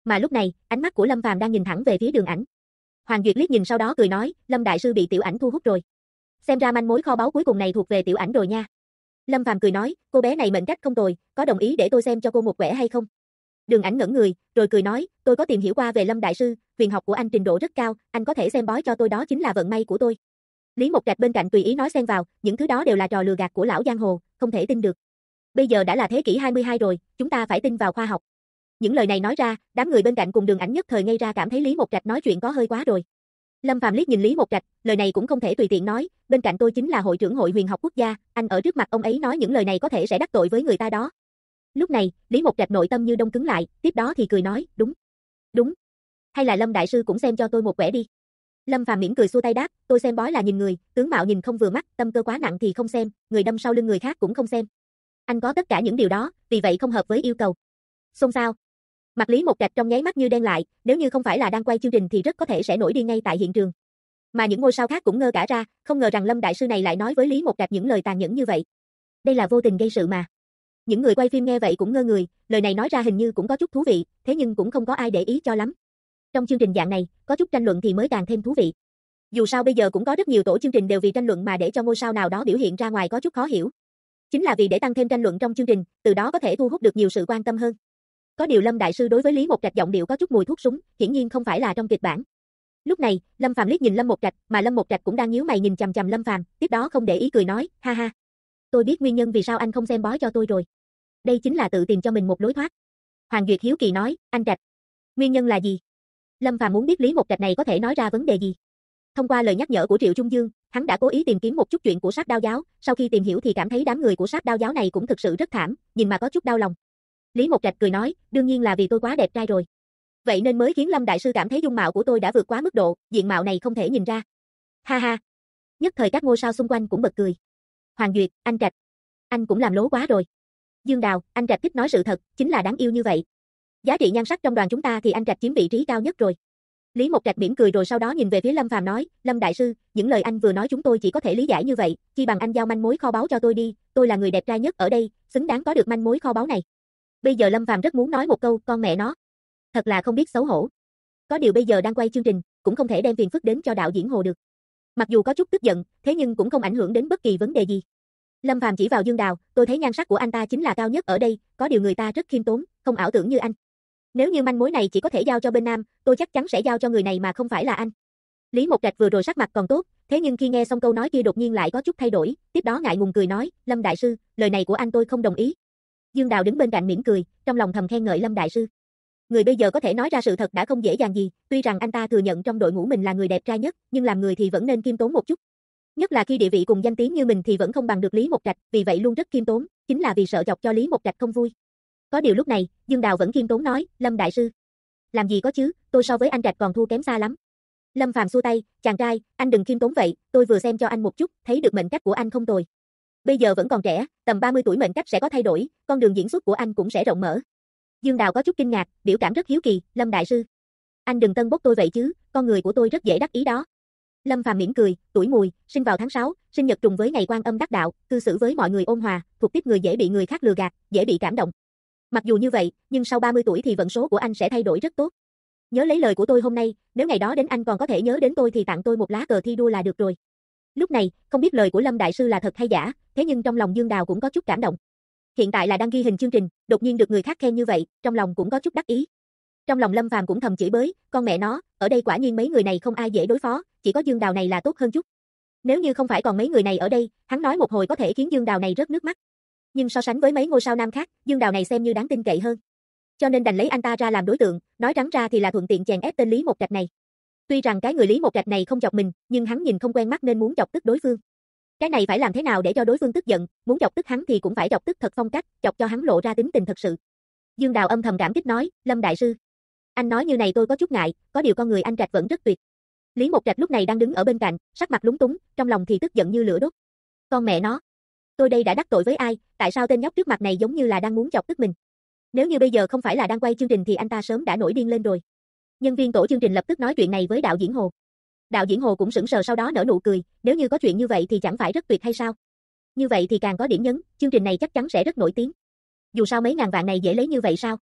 Mà lúc này, ánh mắt của Lâm Phàm đang nhìn thẳng về phía Đường Ảnh. Hoàng Duyệt liếc nhìn sau đó cười nói, Lâm đại sư bị Tiểu Ảnh thu hút rồi. Xem ra manh mối kho báu cuối cùng này thuộc về Tiểu Ảnh rồi nha. Lâm Phàm cười nói, cô bé này mệnh cách không tồi, có đồng ý để tôi xem cho cô một quẻ hay không? Đường Ảnh ngẩn người, rồi cười nói, tôi có tìm hiểu qua về Lâm đại sư, huyền học của anh trình độ rất cao, anh có thể xem bói cho tôi đó chính là vận may của tôi. Lý Mộc Trạch bên cạnh tùy ý nói xen vào, những thứ đó đều là trò lừa gạt của lão giang hồ, không thể tin được. Bây giờ đã là thế kỷ 22 rồi, chúng ta phải tin vào khoa học. Những lời này nói ra, đám người bên cạnh cùng Đường Ảnh nhất thời ngây ra cảm thấy Lý Mộc Trạch nói chuyện có hơi quá rồi. Lâm Phàm liếc nhìn Lý Mộc Trạch, lời này cũng không thể tùy tiện nói, bên cạnh tôi chính là hội trưởng hội huyền học quốc gia, anh ở trước mặt ông ấy nói những lời này có thể sẽ đắc tội với người ta đó. Lúc này, Lý Mộc Trạch nội tâm như đông cứng lại, tiếp đó thì cười nói, đúng. Đúng. Hay là Lâm đại sư cũng xem cho tôi một quẻ đi. Lâm Phàm mỉm cười xua tay đáp, tôi xem bói là nhìn người, tướng mạo nhìn không vừa mắt, tâm cơ quá nặng thì không xem, người đâm sau lưng người khác cũng không xem. Anh có tất cả những điều đó, vì vậy không hợp với yêu cầu. Xôn xao. Mặt Lý Mộc Trạch trong nháy mắt như đen lại, nếu như không phải là đang quay chương trình thì rất có thể sẽ nổi điên ngay tại hiện trường. Mà những ngôi sao khác cũng ngơ cả ra, không ngờ rằng Lâm đại sư này lại nói với Lý Mộc Trạch những lời tàn nhẫn như vậy. Đây là vô tình gây sự mà. Những người quay phim nghe vậy cũng ngơ người, lời này nói ra hình như cũng có chút thú vị, thế nhưng cũng không có ai để ý cho lắm. Trong chương trình dạng này, có chút tranh luận thì mới càng thêm thú vị. Dù sao bây giờ cũng có rất nhiều tổ chương trình đều vì tranh luận mà để cho ngôi sao nào đó biểu hiện ra ngoài có chút khó hiểu. Chính là vì để tăng thêm tranh luận trong chương trình, từ đó có thể thu hút được nhiều sự quan tâm hơn. Có điều Lâm đại sư đối với Lý Mộc Trạch giọng điệu có chút mùi thuốc súng, hiển nhiên không phải là trong kịch bản. Lúc này, Lâm Phàm liếc nhìn Lâm Mộc Trạch, mà Lâm Mộc Trạch cũng đang nhíu mày nhìn chằm chằm Lâm Phàm, tiếp đó không để ý cười nói, ha ha. Tôi biết nguyên nhân vì sao anh không xem bói cho tôi rồi. Đây chính là tự tìm cho mình một lối thoát. Hoàng Duyệt hiếu kỳ nói, anh Trạch. Nguyên nhân là gì? Lâm Phàm muốn biết Lý Mộc Trạch này có thể nói ra vấn đề gì. Thông qua lời nhắc nhở của Triệu Trung Dương, hắn đã cố ý tìm kiếm một chút chuyện của Sát Đao giáo, sau khi tìm hiểu thì cảm thấy đám người của Sát Đao giáo này cũng thực sự rất thảm, nhìn mà có chút đau lòng. Lý Mộc Trạch cười nói, đương nhiên là vì tôi quá đẹp trai rồi. Vậy nên mới khiến Lâm đại sư cảm thấy dung mạo của tôi đã vượt quá mức độ, diện mạo này không thể nhìn ra. Ha ha. Nhất thời các ngôi sao xung quanh cũng bật cười. Hoàng Duyệt, anh Trạch, anh cũng làm lố quá rồi. Dương Đào, anh Trạch thích nói sự thật, chính là đáng yêu như vậy. Giá trị nhan sắc trong đoàn chúng ta thì anh Trạch chiếm vị trí cao nhất rồi. Lý Mộc Trạch mỉm cười rồi sau đó nhìn về phía Lâm Phàm nói, Lâm đại sư, những lời anh vừa nói chúng tôi chỉ có thể lý giải như vậy, chi bằng anh giao manh mối kho báu cho tôi đi, tôi là người đẹp trai nhất ở đây, xứng đáng có được manh mối kho báu này. Bây giờ Lâm Phàm rất muốn nói một câu, con mẹ nó. Thật là không biết xấu hổ. Có điều bây giờ đang quay chương trình, cũng không thể đem phiền phức đến cho đạo diễn Hồ được. Mặc dù có chút tức giận, thế nhưng cũng không ảnh hưởng đến bất kỳ vấn đề gì. Lâm Phàm chỉ vào Dương Đào, tôi thấy nhan sắc của anh ta chính là cao nhất ở đây, có điều người ta rất khiêm tốn, không ảo tưởng như anh. Nếu như manh mối này chỉ có thể giao cho bên nam, tôi chắc chắn sẽ giao cho người này mà không phải là anh. Lý Mộc Trạch vừa rồi sắc mặt còn tốt, thế nhưng khi nghe xong câu nói kia đột nhiên lại có chút thay đổi, tiếp đó ngại ngùng cười nói, Lâm đại sư, lời này của anh tôi không đồng ý. Dương Đào đứng bên cạnh mỉm cười, trong lòng thầm khen ngợi Lâm đại sư. Người bây giờ có thể nói ra sự thật đã không dễ dàng gì, tuy rằng anh ta thừa nhận trong đội ngũ mình là người đẹp trai nhất, nhưng làm người thì vẫn nên khiêm tốn một chút. Nhất là khi địa vị cùng danh tiếng như mình thì vẫn không bằng được Lý Mộc Trạch, vì vậy luôn rất khiêm tốn, chính là vì sợ chọc cho Lý Mộc Trạch không vui. Có điều lúc này, Dương Đào vẫn khiêm tốn nói, Lâm đại sư. Làm gì có chứ, tôi so với anh Trạch còn thua kém xa lắm. Lâm Phàm xua tay, chàng trai, anh đừng khiêm tốn vậy, tôi vừa xem cho anh một chút, thấy được mệnh cách của anh không tồi. Bây giờ vẫn còn trẻ, tầm 30 tuổi mệnh cách sẽ có thay đổi, con đường diễn xuất của anh cũng sẽ rộng mở. Dương Đào có chút kinh ngạc, biểu cảm rất hiếu kỳ, Lâm đại sư. Anh đừng tân bốc tôi vậy chứ, con người của tôi rất dễ đắc ý đó. Lâm Phàm mỉm cười, tuổi Mùi, sinh vào tháng 6, sinh nhật trùng với ngày Quan Âm đắc đạo, cư xử với mọi người ôn hòa, thuộc tiếp người dễ bị người khác lừa gạt, dễ bị cảm động. Mặc dù như vậy, nhưng sau 30 tuổi thì vận số của anh sẽ thay đổi rất tốt. Nhớ lấy lời của tôi hôm nay, nếu ngày đó đến anh còn có thể nhớ đến tôi thì tặng tôi một lá cờ thi đua là được rồi. Lúc này, không biết lời của Lâm đại sư là thật hay giả, thế nhưng trong lòng Dương Đào cũng có chút cảm động. Hiện tại là đang ghi hình chương trình, đột nhiên được người khác khen như vậy, trong lòng cũng có chút đắc ý. Trong lòng Lâm Phàm cũng thầm chửi bới, con mẹ nó, ở đây quả nhiên mấy người này không ai dễ đối phó, chỉ có Dương Đào này là tốt hơn chút. Nếu như không phải còn mấy người này ở đây, hắn nói một hồi có thể khiến Dương Đào này rớt nước mắt. Nhưng so sánh với mấy ngôi sao nam khác, Dương Đào này xem như đáng tin cậy hơn. Cho nên đành lấy anh ta ra làm đối tượng, nói rắn ra thì là thuận tiện chèn ép tên Lý Mộc Trạch này. Tuy rằng cái người Lý Mộc Trạch này không chọc mình, nhưng hắn nhìn không quen mắt nên muốn chọc tức đối phương. Cái này phải làm thế nào để cho đối phương tức giận, muốn chọc tức hắn thì cũng phải chọc tức thật phong cách, chọc cho hắn lộ ra tính tình thật sự. Dương Đào âm thầm cảm kích nói, Lâm đại sư. Anh nói như này tôi có chút ngại, có điều con người anh Trạch vẫn rất tuyệt. Lý Mộc Trạch lúc này đang đứng ở bên cạnh, sắc mặt lúng túng, trong lòng thì tức giận như lửa đốt. Con mẹ nó. Tôi đây đã đắc tội với ai, tại sao tên nhóc trước mặt này giống như là đang muốn chọc tức mình. Nếu như bây giờ không phải là đang quay chương trình thì anh ta sớm đã nổi điên lên rồi. Nhân viên tổ chương trình lập tức nói chuyện này với đạo diễn Hồ. Đạo diễn Hồ cũng sững sờ sau đó nở nụ cười, nếu như có chuyện như vậy thì chẳng phải rất tuyệt hay sao? Như vậy thì càng có điểm nhấn, chương trình này chắc chắn sẽ rất nổi tiếng. Dù sao mấy ngàn vạn này dễ lấy như vậy sao?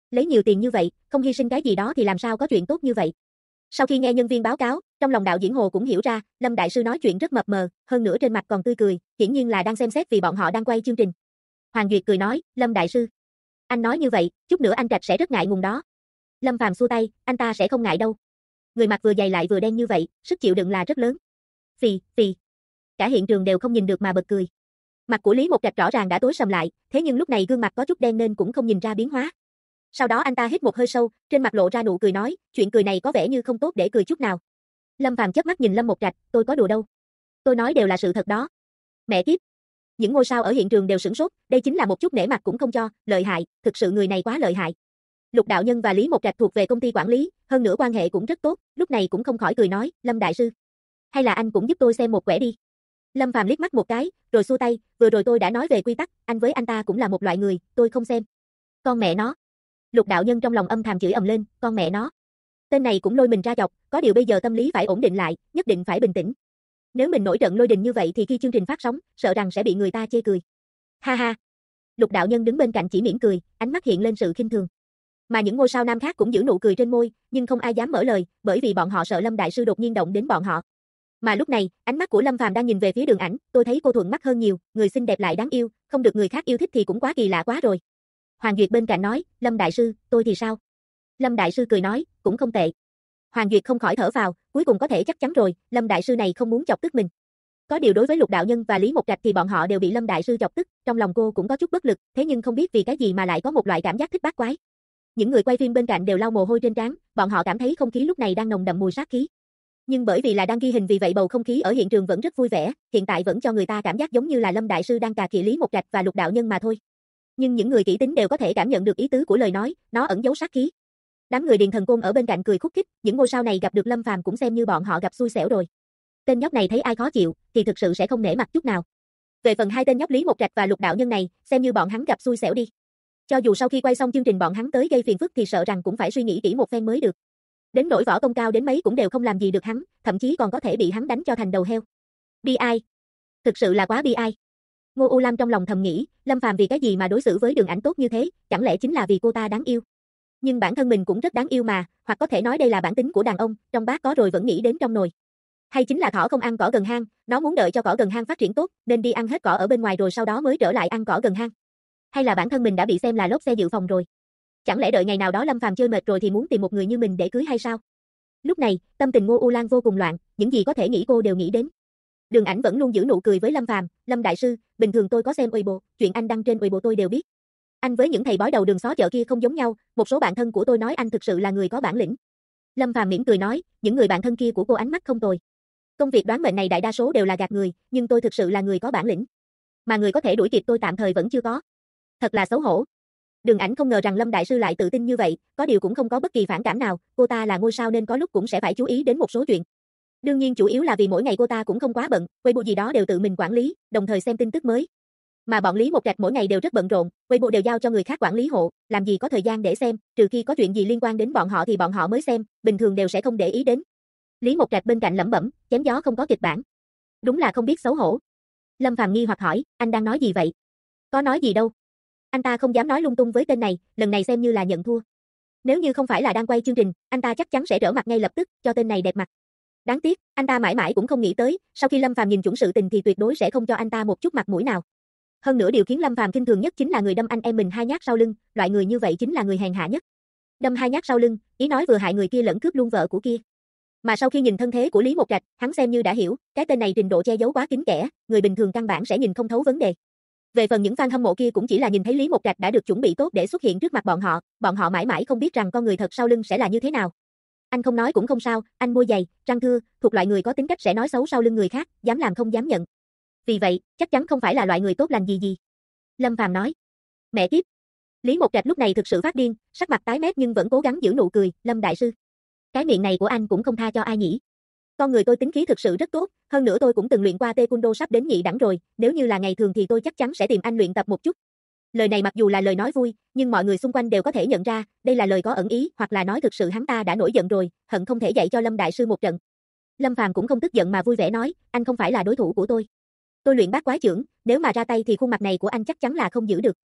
Lấy nhiều tiền như vậy, không hy sinh cái gì đó thì làm sao có chuyện tốt như vậy. Sau khi nghe nhân viên báo cáo, trong lòng đạo diễn Hồ cũng hiểu ra, Lâm đại sư nói chuyện rất mập mờ, hơn nữa trên mặt còn tươi cười, hiển nhiên là đang xem xét vì bọn họ đang quay chương trình. Hoàng Duyệt cười nói, Lâm đại sư, anh nói như vậy, chút nữa anh Trạch sẽ rất ngại ngùng đó. Lâm Phàm xua tay, anh ta sẽ không ngại đâu. Người mặt vừa dày lại vừa đen như vậy, sức chịu đựng là rất lớn. Phì, phì. Cả hiện trường đều không nhìn được mà bật cười. Mặt của Lý Mộc Trạch rõ ràng đã tối sầm lại, thế nhưng lúc này gương mặt có chút đen nên cũng không nhìn ra biến hóa. Sau đó anh ta hít một hơi sâu, trên mặt lộ ra nụ cười nói, chuyện cười này có vẻ như không tốt để cười chút nào. Lâm Phàm chớp mắt nhìn Lâm Mộc Trạch, tôi có đùa đâu. Tôi nói đều là sự thật đó. Mẹ kiếp. Những ngôi sao ở hiện trường đều sửng sốt, đây chính là một chút nể mặt cũng không cho, lợi hại, thực sự người này quá lợi hại. Lục Đạo Nhân và Lý Mộc Trạch thuộc về công ty quản lý, hơn nữa quan hệ cũng rất tốt, lúc này cũng không khỏi cười nói, Lâm đại sư, hay là anh cũng giúp tôi xem một quẻ đi. Lâm Phàm liếc mắt một cái, rồi xua tay, vừa rồi tôi đã nói về quy tắc, anh với anh ta cũng là một loại người, tôi không xem. Con mẹ nó. Lục Đạo Nhân trong lòng âm thầm chửi ầm lên, con mẹ nó. Tên này cũng lôi mình ra chọc, có điều bây giờ tâm lý phải ổn định lại, nhất định phải bình tĩnh. Nếu mình nổi trận lôi đình như vậy thì khi chương trình phát sóng, sợ rằng sẽ bị người ta chê cười. Ha ha. Lục Đạo Nhân đứng bên cạnh chỉ mỉm cười, ánh mắt hiện lên sự khinh thường. Mà những ngôi sao nam khác cũng giữ nụ cười trên môi, nhưng không ai dám mở lời, bởi vì bọn họ sợ Lâm đại sư đột nhiên động đến bọn họ. Mà lúc này, ánh mắt của Lâm Phàm đang nhìn về phía Đường Ảnh, tôi thấy cô thuận mắt hơn nhiều, người xinh đẹp lại đáng yêu, không được người khác yêu thích thì cũng quá kỳ lạ quá rồi. Hoàng Duyệt bên cạnh nói, Lâm đại sư, tôi thì sao? Lâm đại sư cười nói, cũng không tệ. Hoàng Duyệt không khỏi thở phào, cuối cùng có thể chắc chắn rồi, Lâm đại sư này không muốn chọc tức mình. Có điều đối với Lục Đạo Nhân và Lý Mộc Trạch thì bọn họ đều bị Lâm đại sư chọc tức, trong lòng cô cũng có chút bất lực, thế nhưng không biết vì cái gì mà lại có một loại cảm giác thích bát quái. Những người quay phim bên cạnh đều lau mồ hôi trên trán, bọn họ cảm thấy không khí lúc này đang nồng đậm mùi sát khí. Nhưng bởi vì là đang ghi hình vì vậy bầu không khí ở hiện trường vẫn rất vui vẻ, hiện tại vẫn cho người ta cảm giác giống như là Lâm đại sư đang cà khịa Lý Mộc Trạch và Lục Đạo Nhân mà thôi. Nhưng những người kỹ tính đều có thể cảm nhận được ý tứ của lời nói, nó ẩn giấu sát khí. Đám người Điền Thần Côn ở bên cạnh cười khúc khích, những ngôi sao này gặp được Lâm Phàm cũng xem như bọn họ gặp xui xẻo rồi. Tên nhóc này thấy ai khó chịu thì thực sự sẽ không nể mặt chút nào. Về phần hai tên nhóc Lý Mộc Trạch và Lục Đạo Nhân này, xem như bọn hắn gặp xui xẻo đi. Cho dù sau khi quay xong chương trình bọn hắn tới gây phiền phức thì sợ rằng cũng phải suy nghĩ kỹ một phen mới được. Đến nỗi võ công cao đến mấy cũng đều không làm gì được hắn, thậm chí còn có thể bị hắn đánh cho thành đầu heo. Bi ai. Thực sự là quá bi ai. Ngô U Lam trong lòng thầm nghĩ, Lâm Phàm vì cái gì mà đối xử với Đường Ảnh tốt như thế, chẳng lẽ chính là vì cô ta đáng yêu. Nhưng bản thân mình cũng rất đáng yêu mà, hoặc có thể nói đây là bản tính của đàn ông, trong bát có rồi vẫn nghĩ đến trong nồi. Hay chính là thỏ không ăn cỏ gần hang, nó muốn đợi cho cỏ gần hang phát triển tốt, nên đi ăn hết cỏ ở bên ngoài rồi sau đó mới trở lại ăn cỏ gần hang. Hay là bản thân mình đã bị xem là lốp xe dự phòng rồi. Chẳng lẽ đợi ngày nào đó Lâm Phàm chơi mệt rồi thì muốn tìm một người như mình để cưới hay sao? Lúc này, tâm tình Ngô U Lan vô cùng loạn, những gì có thể nghĩ cô đều nghĩ đến. Đường Ảnh vẫn luôn giữ nụ cười với Lâm Phàm, Lâm đại sư, bình thường tôi có xem Weibo, chuyện anh đăng trên Weibo tôi đều biết. Anh với những thầy bói đầu đường xó chợ kia không giống nhau, một số bạn thân của tôi nói anh thực sự là người có bản lĩnh. Lâm Phàm mỉm cười nói, những người bạn thân kia của cô ánh mắt không tồi. Công việc đoán mệnh này đại đa số đều là gạt người, nhưng tôi thực sự là người có bản lĩnh. Mà người có thể đuổi kịp tôi tạm thời vẫn chưa có. Thật là xấu hổ. Đường Ảnh không ngờ rằng Lâm đại sư lại tự tin như vậy, có điều cũng không có bất kỳ phản cảm nào, cô ta là ngôi sao nên có lúc cũng sẽ phải chú ý đến một số chuyện. Đương nhiên chủ yếu là vì mỗi ngày cô ta cũng không quá bận, Weibo gì đó đều tự mình quản lý, đồng thời xem tin tức mới. Mà bọn Lý Mộc Trạch mỗi ngày đều rất bận rộn, Weibo đều giao cho người khác quản lý hộ, làm gì có thời gian để xem, trừ khi có chuyện gì liên quan đến bọn họ thì bọn họ mới xem, bình thường đều sẽ không để ý đến. Lý Mộc Trạch bên cạnh lẩm bẩm, chém gió không có kịch bản. Đúng là không biết xấu hổ. Lâm Phàm nghi hoặc hỏi, anh đang nói gì vậy? Có nói gì đâu. Anh ta không dám nói lung tung với tên này, lần này xem như là nhận thua. Nếu như không phải là đang quay chương trình, anh ta chắc chắn sẽ trở mặt ngay lập tức, cho tên này đẹp mặt. Đáng tiếc, anh ta mãi mãi cũng không nghĩ tới, sau khi Lâm Phàm nhìn chuẩn sự tình thì tuyệt đối sẽ không cho anh ta một chút mặt mũi nào. Hơn nữa điều khiến Lâm Phàm kinh thường nhất chính là người đâm anh em mình hai nhát sau lưng, loại người như vậy chính là người hèn hạ nhất. Đâm hai nhát sau lưng, ý nói vừa hại người kia lẫn cướp luôn vợ của kia. Mà sau khi nhìn thân thế của Lý Mộc Trạch, hắn xem như đã hiểu, cái tên này trình độ che giấu quá kín kẽ, người bình thường căn bản sẽ nhìn không thấu vấn đề. Về phần những fan hâm mộ kia cũng chỉ là nhìn thấy Lý Mộc Trạch đã được chuẩn bị tốt để xuất hiện trước mặt bọn họ mãi mãi không biết rằng con người thật sau lưng sẽ là như thế nào. Anh không nói cũng không sao, anh môi dày, răng thưa, thuộc loại người có tính cách sẽ nói xấu sau lưng người khác, dám làm không dám nhận. Vì vậy, chắc chắn không phải là loại người tốt lành gì. Lâm Phàm nói. Mẹ kiếp. Lý Mộc Trạch lúc này thực sự phát điên, sắc mặt tái mét nhưng vẫn cố gắng giữ nụ cười, Lâm đại sư. Cái miệng này của anh cũng không tha cho ai nhỉ? Con người tôi tính khí thực sự rất tốt, hơn nữa tôi cũng từng luyện qua taekwondo sắp đến nhị đẳng rồi, nếu như là ngày thường thì tôi chắc chắn sẽ tìm anh luyện tập một chút. Lời này mặc dù là lời nói vui, nhưng mọi người xung quanh đều có thể nhận ra, đây là lời có ẩn ý, hoặc là nói thực sự hắn ta đã nổi giận rồi, hận không thể dạy cho Lâm đại sư một trận. Lâm Phàm cũng không tức giận mà vui vẻ nói, anh không phải là đối thủ của tôi. Tôi luyện bát quái chưởng, nếu mà ra tay thì khuôn mặt này của anh chắc chắn là không giữ được.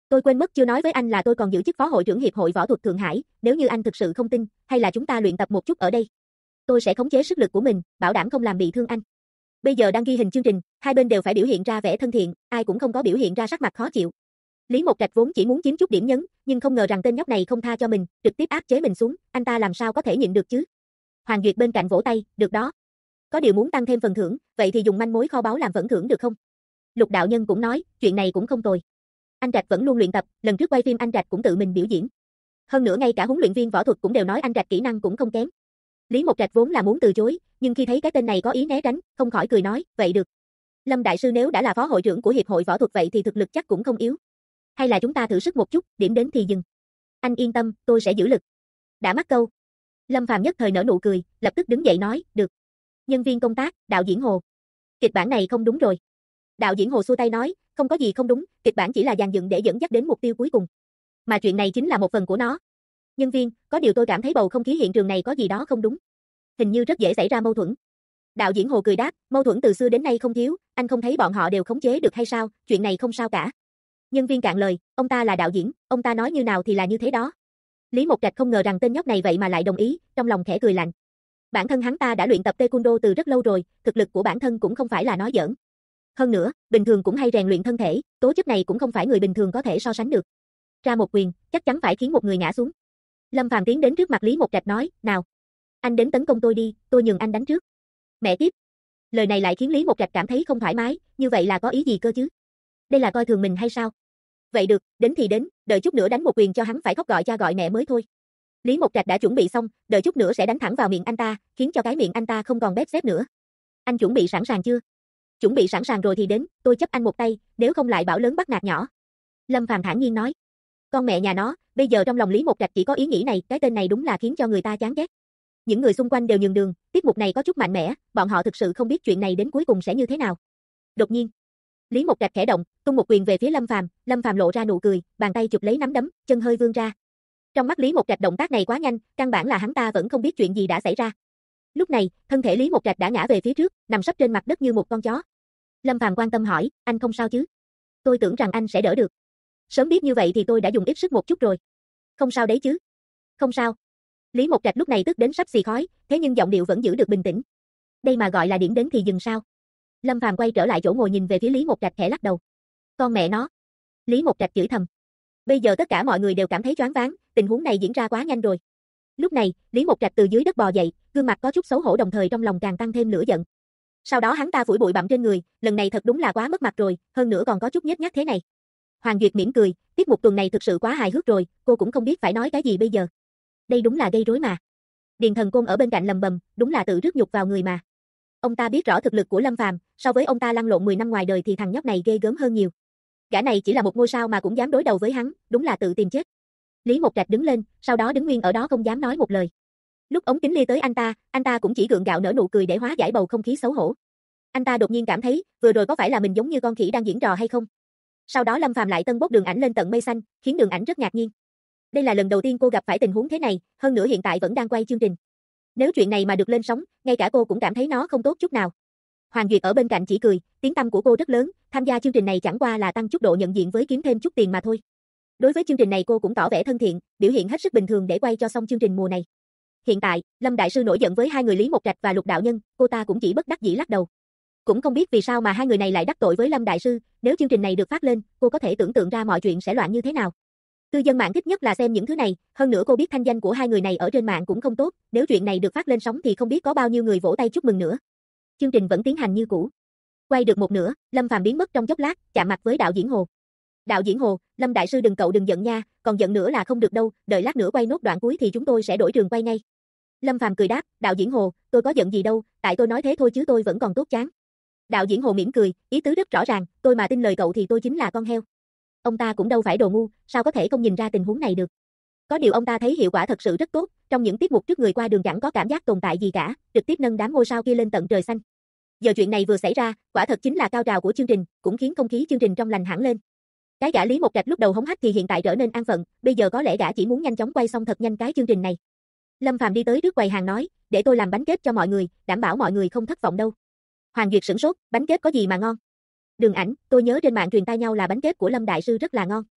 Tôi quên mất chưa nói với anh là tôi còn giữ chức phó hội trưởng Hiệp hội Võ thuật Thượng Hải, nếu như anh thực sự không tin, hay là chúng ta luyện tập một chút ở đây. Tôi sẽ khống chế sức lực của mình, bảo đảm không làm bị thương anh. Bây giờ đang ghi hình chương trình, hai bên đều phải biểu hiện ra vẻ thân thiện, ai cũng không có biểu hiện ra sắc mặt khó chịu. Lý Mộc Trạch vốn chỉ muốn chiếm chút điểm nhấn, nhưng không ngờ rằng tên nhóc này không tha cho mình, trực tiếp áp chế mình xuống, anh ta làm sao có thể nhịn được chứ? Hoàng Duyệt bên cạnh vỗ tay, được đó. Có điều muốn tăng thêm phần thưởng, vậy thì dùng manh mối kho báu làm phần thưởng được không? Lục đạo nhân cũng nói, chuyện này cũng không tồi. Anh Trạch vẫn luôn luyện tập, lần trước quay phim anh Trạch cũng tự mình biểu diễn. Hơn nữa ngay cả huấn luyện viên võ thuật cũng đều nói anh Trạch kỹ năng cũng không kém. Lý Mộc Trạch vốn là muốn từ chối, nhưng khi thấy cái tên này có ý né tránh, không khỏi cười nói, vậy được. Lâm đại sư nếu đã là phó hội trưởng của Hiệp hội Võ thuật vậy thì thực lực chắc cũng không yếu. Hay là chúng ta thử sức một chút, điểm đến thì dừng. Anh yên tâm, tôi sẽ giữ lực. Đã mắc câu. Lâm Phàm nhất thời nở nụ cười, lập tức đứng dậy nói, được. Nhân viên công tác, đạo diễn Hồ. Kịch bản này không đúng rồi. Đạo diễn Hồ xua tay nói, không có gì không đúng, kịch bản chỉ là dàn dựng để dẫn dắt đến mục tiêu cuối cùng. Mà chuyện này chính là một phần của nó. Nhân viên, có điều tôi cảm thấy bầu không khí hiện trường này có gì đó không đúng. Hình như rất dễ xảy ra mâu thuẫn. Đạo diễn Hồ cười đáp, mâu thuẫn từ xưa đến nay không thiếu, anh không thấy bọn họ đều khống chế được hay sao, chuyện này không sao cả. Nhân viên cạn lời, ông ta là đạo diễn, ông ta nói như nào thì là như thế đó. Lý Mộc Trạch không ngờ rằng tên nhóc này vậy mà lại đồng ý, trong lòng khẽ cười lạnh. Bản thân hắn ta đã luyện tập taekwondo từ rất lâu rồi, thực lực của bản thân cũng không phải là nói giỡn. Hơn nữa, bình thường cũng hay rèn luyện thân thể, tố chất này cũng không phải người bình thường có thể so sánh được. Ra một quyền, chắc chắn phải khiến một người ngã xuống. Lâm Phàm tiến đến trước mặt Lý Mộc Trạch nói, nào, anh đến tấn công tôi đi, tôi nhường anh đánh trước. Mẹ kiếp. Lời này lại khiến Lý Mộc Trạch cảm thấy không thoải mái, như vậy là có ý gì cơ chứ? Đây là coi thường mình hay sao? Vậy được, đến thì đến, đợi chút nữa đánh một quyền cho hắn phải khóc gọi cha gọi mẹ mới thôi. Lý Mộc Trạch đã chuẩn bị xong, đợi chút nữa sẽ đánh thẳng vào miệng anh ta, khiến cho cái miệng anh ta không còn bép xếp nữa. Anh chuẩn bị sẵn sàng chưa? Chuẩn bị sẵn sàng rồi thì đến, tôi chấp anh một tay, nếu không lại bảo lớn bắt nạt nhỏ. Lâm Phàm thản nhiên nói. Con mẹ nhà nó, bây giờ trong lòng Lý Mộc Trạch chỉ có ý nghĩ này, cái tên này đúng là khiến cho người ta chán ghét. Những người xung quanh đều nhường đường, tiết mục này có chút mạnh mẽ, bọn họ thực sự không biết chuyện này đến cuối cùng sẽ như thế nào. Đột nhiên, Lý Mộc Trạch khẽ động, tung một quyền về phía Lâm Phàm lộ ra nụ cười, bàn tay chụp lấy nắm đấm, chân hơi vươn ra. Trong mắt Lý Mộc Trạch động tác này quá nhanh, căn bản là hắn ta vẫn không biết chuyện gì đã xảy ra. Lúc này, thân thể Lý Mộc Trạch đã ngã về phía trước, nằm sấp trên mặt đất như một con chó. Lâm Phàm quan tâm hỏi, anh không sao chứ? Tôi tưởng rằng anh sẽ đỡ được. Sớm biết như vậy thì tôi đã dùng ít sức một chút rồi. Không sao đấy chứ? Không sao. Lý Mộc Trạch lúc này tức đến sắp xì khói, thế nhưng giọng điệu vẫn giữ được bình tĩnh. Đây mà gọi là điểm đến thì dừng sao? Lâm Phàm quay trở lại chỗ ngồi nhìn về phía Lý Mộc Trạch khẽ lắc đầu. Con mẹ nó. Lý Mộc Trạch chửi thầm. Bây giờ tất cả mọi người đều cảm thấy choáng váng, tình huống này diễn ra quá nhanh rồi. Lúc này, Lý Mộc Trạch từ dưới đất bò dậy, gương mặt có chút xấu hổ đồng thời trong lòng càng tăng thêm lửa giận. Sau đó hắn ta phủi bụi bặm trên người, lần này thật đúng là quá mất mặt rồi, hơn nữa còn có chút nhếch nhác thế này. Hoàng Duyệt mỉm cười, tiết mục tuần này thực sự quá hài hước rồi, cô cũng không biết phải nói cái gì bây giờ. Đây đúng là gây rối mà. Điền Thần Côn ở bên cạnh lầm bầm, đúng là tự rước nhục vào người mà. Ông ta biết rõ thực lực của Lâm Phàm, so với ông ta lăn lộn 10 năm ngoài đời thì thằng nhóc này ghê gớm hơn nhiều. Gã này chỉ là một ngôi sao mà cũng dám đối đầu với hắn, đúng là tự tìm chết. Lý Mộc Trạch đứng lên, sau đó đứng nguyên ở đó không dám nói một lời. Lúc ống kính lia tới anh ta cũng chỉ gượng gạo nở nụ cười để hóa giải bầu không khí xấu hổ. Anh ta đột nhiên cảm thấy, vừa rồi có phải là mình giống như con khỉ đang diễn trò hay không? Sau đó Lâm Phàm lại tân bốc Đường Ảnh lên tận mây xanh, khiến Đường Ảnh rất ngạc nhiên. Đây là lần đầu tiên cô gặp phải tình huống thế này, hơn nữa hiện tại vẫn đang quay chương trình. Nếu chuyện này mà được lên sóng, ngay cả cô cũng cảm thấy nó không tốt chút nào. Hoàng Duyệt ở bên cạnh chỉ cười, tiếng tăm của cô rất lớn, tham gia chương trình này chẳng qua là tăng chút độ nhận diện với kiếm thêm chút tiền mà thôi. Đối với chương trình này cô cũng tỏ vẻ thân thiện, biểu hiện hết sức bình thường để quay cho xong chương trình mùa này. Hiện tại, Lâm đại sư nổi giận với hai người Lý Mộc Trạch và Lục đạo nhân, cô ta cũng chỉ bất đắc dĩ lắc đầu. Cũng không biết vì sao mà hai người này lại đắc tội với Lâm đại sư, nếu chương trình này được phát lên, cô có thể tưởng tượng ra mọi chuyện sẽ loạn như thế nào. Cư dân mạng thích nhất là xem những thứ này, hơn nữa cô biết thanh danh của hai người này ở trên mạng cũng không tốt, nếu chuyện này được phát lên sóng thì không biết có bao nhiêu người vỗ tay chúc mừng nữa. Chương trình vẫn tiến hành như cũ. Quay được một nửa, Lâm Phàm biến mất trong chốc lát, chạm mặt với đạo diễn Hồ. Đạo diễn Hồ, Lâm đại sư đừng giận nha, còn giận nữa là không được đâu, đợi lát nữa quay nốt đoạn cuối thì chúng tôi sẽ đổi trường quay ngay. Lâm Phàm cười đáp, đạo diễn Hồ, tôi có giận gì đâu, tại tôi nói thế thôi chứ tôi vẫn còn tốt chán. Đạo diễn Hồ mỉm cười, ý tứ rất rõ ràng, tôi mà tin lời cậu thì tôi chính là con heo. Ông ta cũng đâu phải đồ ngu, sao có thể không nhìn ra tình huống này được. Có điều ông ta thấy hiệu quả thật sự rất tốt, trong những tiết mục trước người qua đường chẳng có cảm giác tồn tại gì cả, trực tiếp nâng đám ngôi sao kia lên tận trời xanh. Giờ chuyện này vừa xảy ra, quả thật chính là cao trào của chương trình, cũng khiến không khí chương trình trong lành hẳn lên. Cái gã Lý Mộc Trạch lúc đầu hống hách thì hiện tại trở nên an phận, bây giờ có lẽ gã chỉ muốn nhanh chóng quay xong thật nhanh cái chương trình này. Lâm Phàm đi tới trước quầy hàng nói, để tôi làm bánh kếp cho mọi người, đảm bảo mọi người không thất vọng đâu. Hoàng Duyệt sửng sốt, bánh kếp có gì mà ngon? Đường Ảnh, tôi nhớ trên mạng truyền tai nhau là bánh kếp của Lâm đại sư rất là ngon.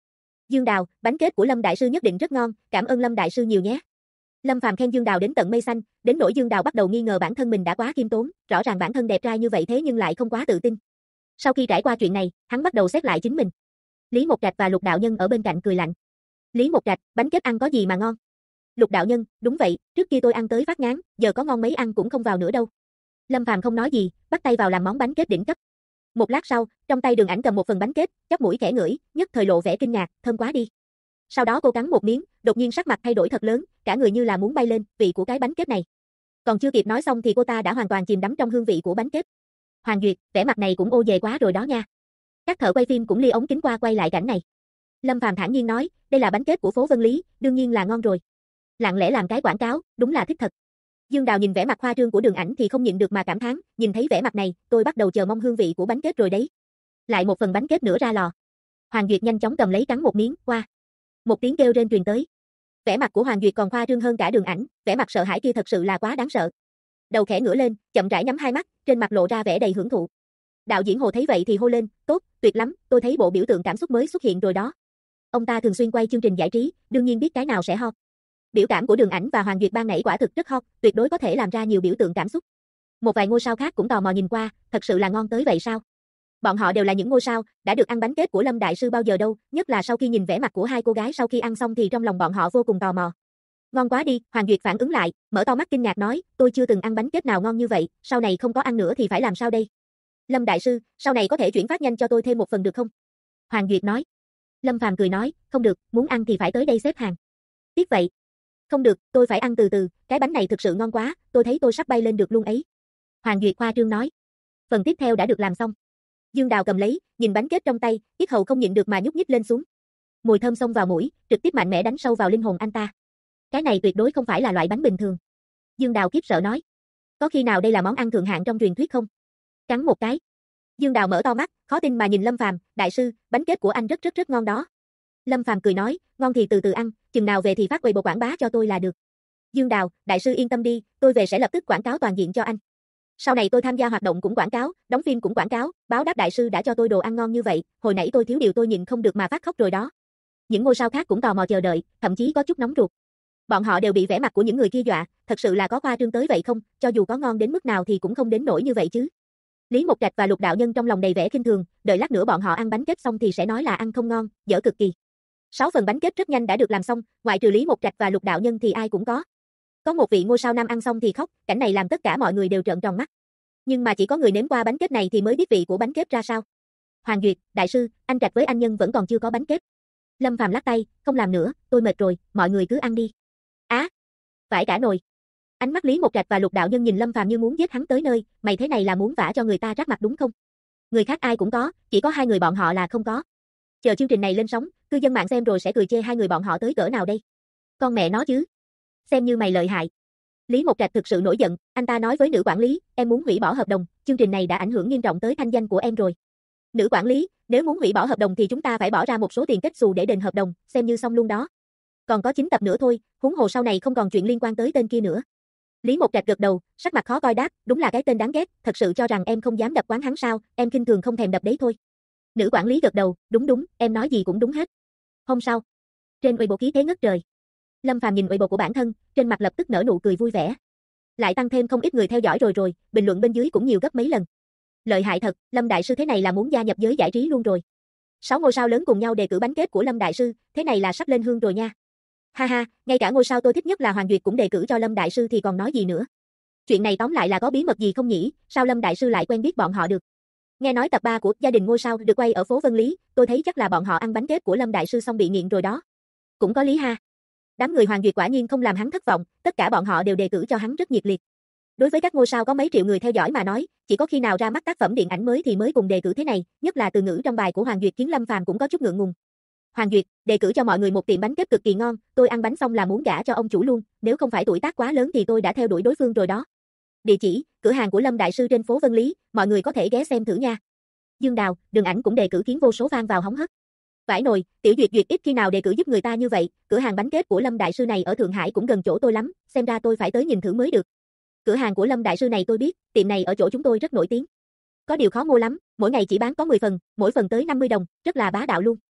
Dương Đào, bánh kết của Lâm đại sư nhất định rất ngon, cảm ơn Lâm đại sư nhiều nhé. Lâm Phàm khen Dương Đào đến tận mây xanh, đến nỗi Dương Đào bắt đầu nghi ngờ bản thân mình đã quá khiêm tốn, rõ ràng bản thân đẹp trai như vậy thế nhưng lại không quá tự tin. Sau khi trải qua chuyện này, hắn bắt đầu xét lại chính mình. Lý Mộc Trạch và Lục đạo nhân ở bên cạnh cười lạnh. Lý Mộc Trạch, bánh kết ăn có gì mà ngon? Lục đạo nhân, đúng vậy, trước kia tôi ăn tới phát ngán, giờ có ngon mấy ăn cũng không vào nữa đâu. Lâm Phàm không nói gì, bắt tay vào làm món bánh kết đỉnh cấp. Một lát sau, trong tay Đường Ảnh cầm một phần bánh kết, chóp mũi khẽ ngửi, nhất thời lộ vẻ kinh ngạc, thơm quá đi. Sau đó cô cắn một miếng, đột nhiên sắc mặt thay đổi thật lớn, cả người như là muốn bay lên, vị của cái bánh kết này. Còn chưa kịp nói xong thì cô ta đã hoàn toàn chìm đắm trong hương vị của bánh kết. Hoàng Duyệt, vẻ mặt này cũng ô về quá rồi đó nha. Các thợ quay phim cũng lia ống kính qua quay lại cảnh này. Lâm Phàm thản nhiên nói, đây là bánh kết của phố Vân Lý, đương nhiên là ngon rồi. Lặng lẽ làm cái quảng cáo, đúng là thích thật. Dương Đào nhìn vẻ mặt khoa trương của Đường Ảnh thì không nhịn được mà cảm thán, nhìn thấy vẻ mặt này, tôi bắt đầu chờ mong hương vị của bánh kết rồi đấy. Lại một phần bánh kết nữa ra lò. Hoàng Duyệt nhanh chóng cầm lấy cắn một miếng, qua. Một tiếng kêu rên truyền tới. Vẻ mặt của Hoàng Duyệt còn khoa trương hơn cả Đường Ảnh, vẻ mặt sợ hãi kia thật sự là quá đáng sợ. Đầu khẽ ngửa lên, chậm rãi nhắm hai mắt, trên mặt lộ ra vẻ đầy hưởng thụ. Đạo diễn Hồ thấy vậy thì hô lên, tốt, tuyệt lắm, tôi thấy bộ biểu tượng cảm xúc mới xuất hiện rồi đó. Ông ta thường xuyên quay chương trình giải trí, đương nhiên biết cái nào sẽ hot. Biểu cảm của Đường Ảnh và Hoàng Duyệt ban nãy quả thực rất hot, tuyệt đối có thể làm ra nhiều biểu tượng cảm xúc. Một vài ngôi sao khác cũng tò mò nhìn qua, thật sự là ngon tới vậy sao? Bọn họ đều là những ngôi sao, đã được ăn bánh kết của Lâm đại sư bao giờ đâu, nhất là sau khi nhìn vẻ mặt của hai cô gái sau khi ăn xong thì trong lòng bọn họ vô cùng tò mò. Ngon quá đi, Hoàng Duyệt phản ứng lại, mở to mắt kinh ngạc nói, tôi chưa từng ăn bánh kết nào ngon như vậy, sau này không có ăn nữa thì phải làm sao đây? Lâm đại sư, sau này có thể chuyển phát nhanh cho tôi thêm một phần được không? Hoàng Duyệt nói. Lâm Phàm cười nói, không được, muốn ăn thì phải tới đây xếp hàng. Tiếc vậy. Không được, tôi phải ăn từ từ, cái bánh này thực sự ngon quá, tôi thấy tôi sắp bay lên được luôn ấy. Hoàng Duyệt khoa trương nói. Phần tiếp theo đã được làm xong. Dương Đào cầm lấy, nhìn bánh kết trong tay, yết hầu không nhịn được mà nhúc nhích lên xuống. Mùi thơm xông vào mũi, trực tiếp mạnh mẽ đánh sâu vào linh hồn anh ta. Cái này tuyệt đối không phải là loại bánh bình thường. Dương Đào khiếp sợ nói. Có khi nào đây là món ăn thượng hạng trong truyền thuyết không? Cắn một cái. Dương Đào mở to mắt, khó tin mà nhìn Lâm Phàm, đại sư, bánh kết của anh rất rất rất ngon đó. Lâm Phàm cười nói, ngon thì từ từ ăn, chừng nào về thì phát Weibo quảng bá cho tôi là được. Dương Đào, đại sư yên tâm đi, tôi về sẽ lập tức quảng cáo toàn diện cho anh. Sau này tôi tham gia hoạt động cũng quảng cáo, đóng phim cũng quảng cáo, báo đáp đại sư đã cho tôi đồ ăn ngon như vậy, hồi nãy tôi thiếu điều tôi nhịn không được mà phát khóc rồi đó. Những ngôi sao khác cũng tò mò chờ đợi, thậm chí có chút nóng ruột. Bọn họ đều bị vẻ mặt của những người kia dọa, thật sự là có khoa trương tới vậy không, cho dù có ngon đến mức nào thì cũng không đến nỗi như vậy chứ. Lý Mộc Trạch và Lục đạo nhân trong lòng đầy vẻ khinh thường, đợi lát nữa bọn họ ăn bánh kết xong thì sẽ nói là ăn không ngon, dở cực kỳ. 6 phần bánh kết rất nhanh đã được làm xong, ngoại trừ Lý Mộc Trạch và Lục đạo nhân thì ai cũng có. Có một vị ngôi sao nam ăn xong thì khóc, cảnh này làm tất cả mọi người đều trợn tròn mắt. Nhưng mà chỉ có người nếm qua bánh kết này thì mới biết vị của bánh kết ra sao. Hoàng Duyệt, đại sư, anh Trạch với anh Nhân vẫn còn chưa có bánh kết. Lâm Phàm lắc tay, không làm nữa, tôi mệt rồi, mọi người cứ ăn đi. Á, phải cả nồi. Ánh mắt Lý Mộc Trạch và Lục đạo nhân nhìn Lâm Phàm như muốn giết hắn tới nơi, mày thế này là muốn vả cho người ta rát mặt đúng không? Người khác ai cũng có, chỉ có hai người bọn họ là không có. Chờ chương trình này lên sóng, cư dân mạng xem rồi sẽ cười chê hai người bọn họ tới cỡ nào đây. Con mẹ nó chứ. Xem như mày lợi hại. Lý Mộc Trạch thực sự nổi giận, anh ta nói với nữ quản lý, em muốn hủy bỏ hợp đồng, chương trình này đã ảnh hưởng nghiêm trọng tới thanh danh của em rồi. Nữ quản lý, nếu muốn hủy bỏ hợp đồng thì chúng ta phải bỏ ra một số tiền kết xù để đền hợp đồng, xem như xong luôn đó. Còn có 9 tập nữa thôi, huống hồ sau này không còn chuyện liên quan tới tên kia nữa. Lý Mộc Trạch gật đầu, sắc mặt khó coi đáp, đúng là cái tên đáng ghét, thật sự cho rằng em không dám đập quán hắn sao, em khinh thường không thèm đập đấy thôi. Nữ quản lý gật đầu, đúng, em nói gì cũng đúng hết. Hôm sau, trên Weibo khí thế ngất trời. Lâm Phàm nhìn Weibo của bản thân, trên mặt lập tức nở nụ cười vui vẻ. Lại tăng thêm không ít người theo dõi rồi, bình luận bên dưới cũng nhiều gấp mấy lần. Lợi hại thật, Lâm đại sư thế này là muốn gia nhập giới giải trí luôn rồi. 6 ngôi sao lớn cùng nhau đề cử bánh kết của Lâm đại sư, thế này là sắp lên hương rồi nha. Ha ha, ngay cả ngôi sao tôi thích nhất là Hoàng Duyệt cũng đề cử cho Lâm đại sư thì còn nói gì nữa. Chuyện này tóm lại là có bí mật gì không nhỉ, sao Lâm đại sư lại quen biết bọn họ được? Nghe nói tập 3 của Gia đình ngôi sao được quay ở phố Vân Lý, tôi thấy chắc là bọn họ ăn bánh kết của Lâm đại sư xong bị nghiện rồi đó. Cũng có lý ha. Đám người Hoàng Duyệt quả nhiên không làm hắn thất vọng, tất cả bọn họ đều đề cử cho hắn rất nhiệt liệt. Đối với các ngôi sao có mấy triệu người theo dõi mà nói, chỉ có khi nào ra mắt tác phẩm điện ảnh mới thì mới cùng đề cử thế này, nhất là từ ngữ trong bài của Hoàng Duyệt khiến Lâm Phàm cũng có chút ngượng ngùng. Hoàng Duyệt, đề cử cho mọi người một tiệm bánh kết cực kỳ ngon, tôi ăn bánh xong là muốn gả cho ông chủ luôn, nếu không phải tuổi tác quá lớn thì tôi đã theo đuổi đối phương rồi đó. Địa chỉ, cửa hàng của Lâm đại sư trên phố Vân Lý, mọi người có thể ghé xem thử nha. Dương Đào, Đường Ảnh cũng đề cử khiến vô số fan vào hóng hớt. Vãi nồi, Tiểu Duyệt Duyệt ít khi nào đề cử giúp người ta như vậy, cửa hàng bánh kết của Lâm đại sư này ở Thượng Hải cũng gần chỗ tôi lắm, xem ra tôi phải tới nhìn thử mới được. Cửa hàng của Lâm đại sư này tôi biết, tiệm này ở chỗ chúng tôi rất nổi tiếng. Có điều khó mua lắm, mỗi ngày chỉ bán có 10 phần, mỗi phần tới 50 đồng, rất là bá đạo luôn.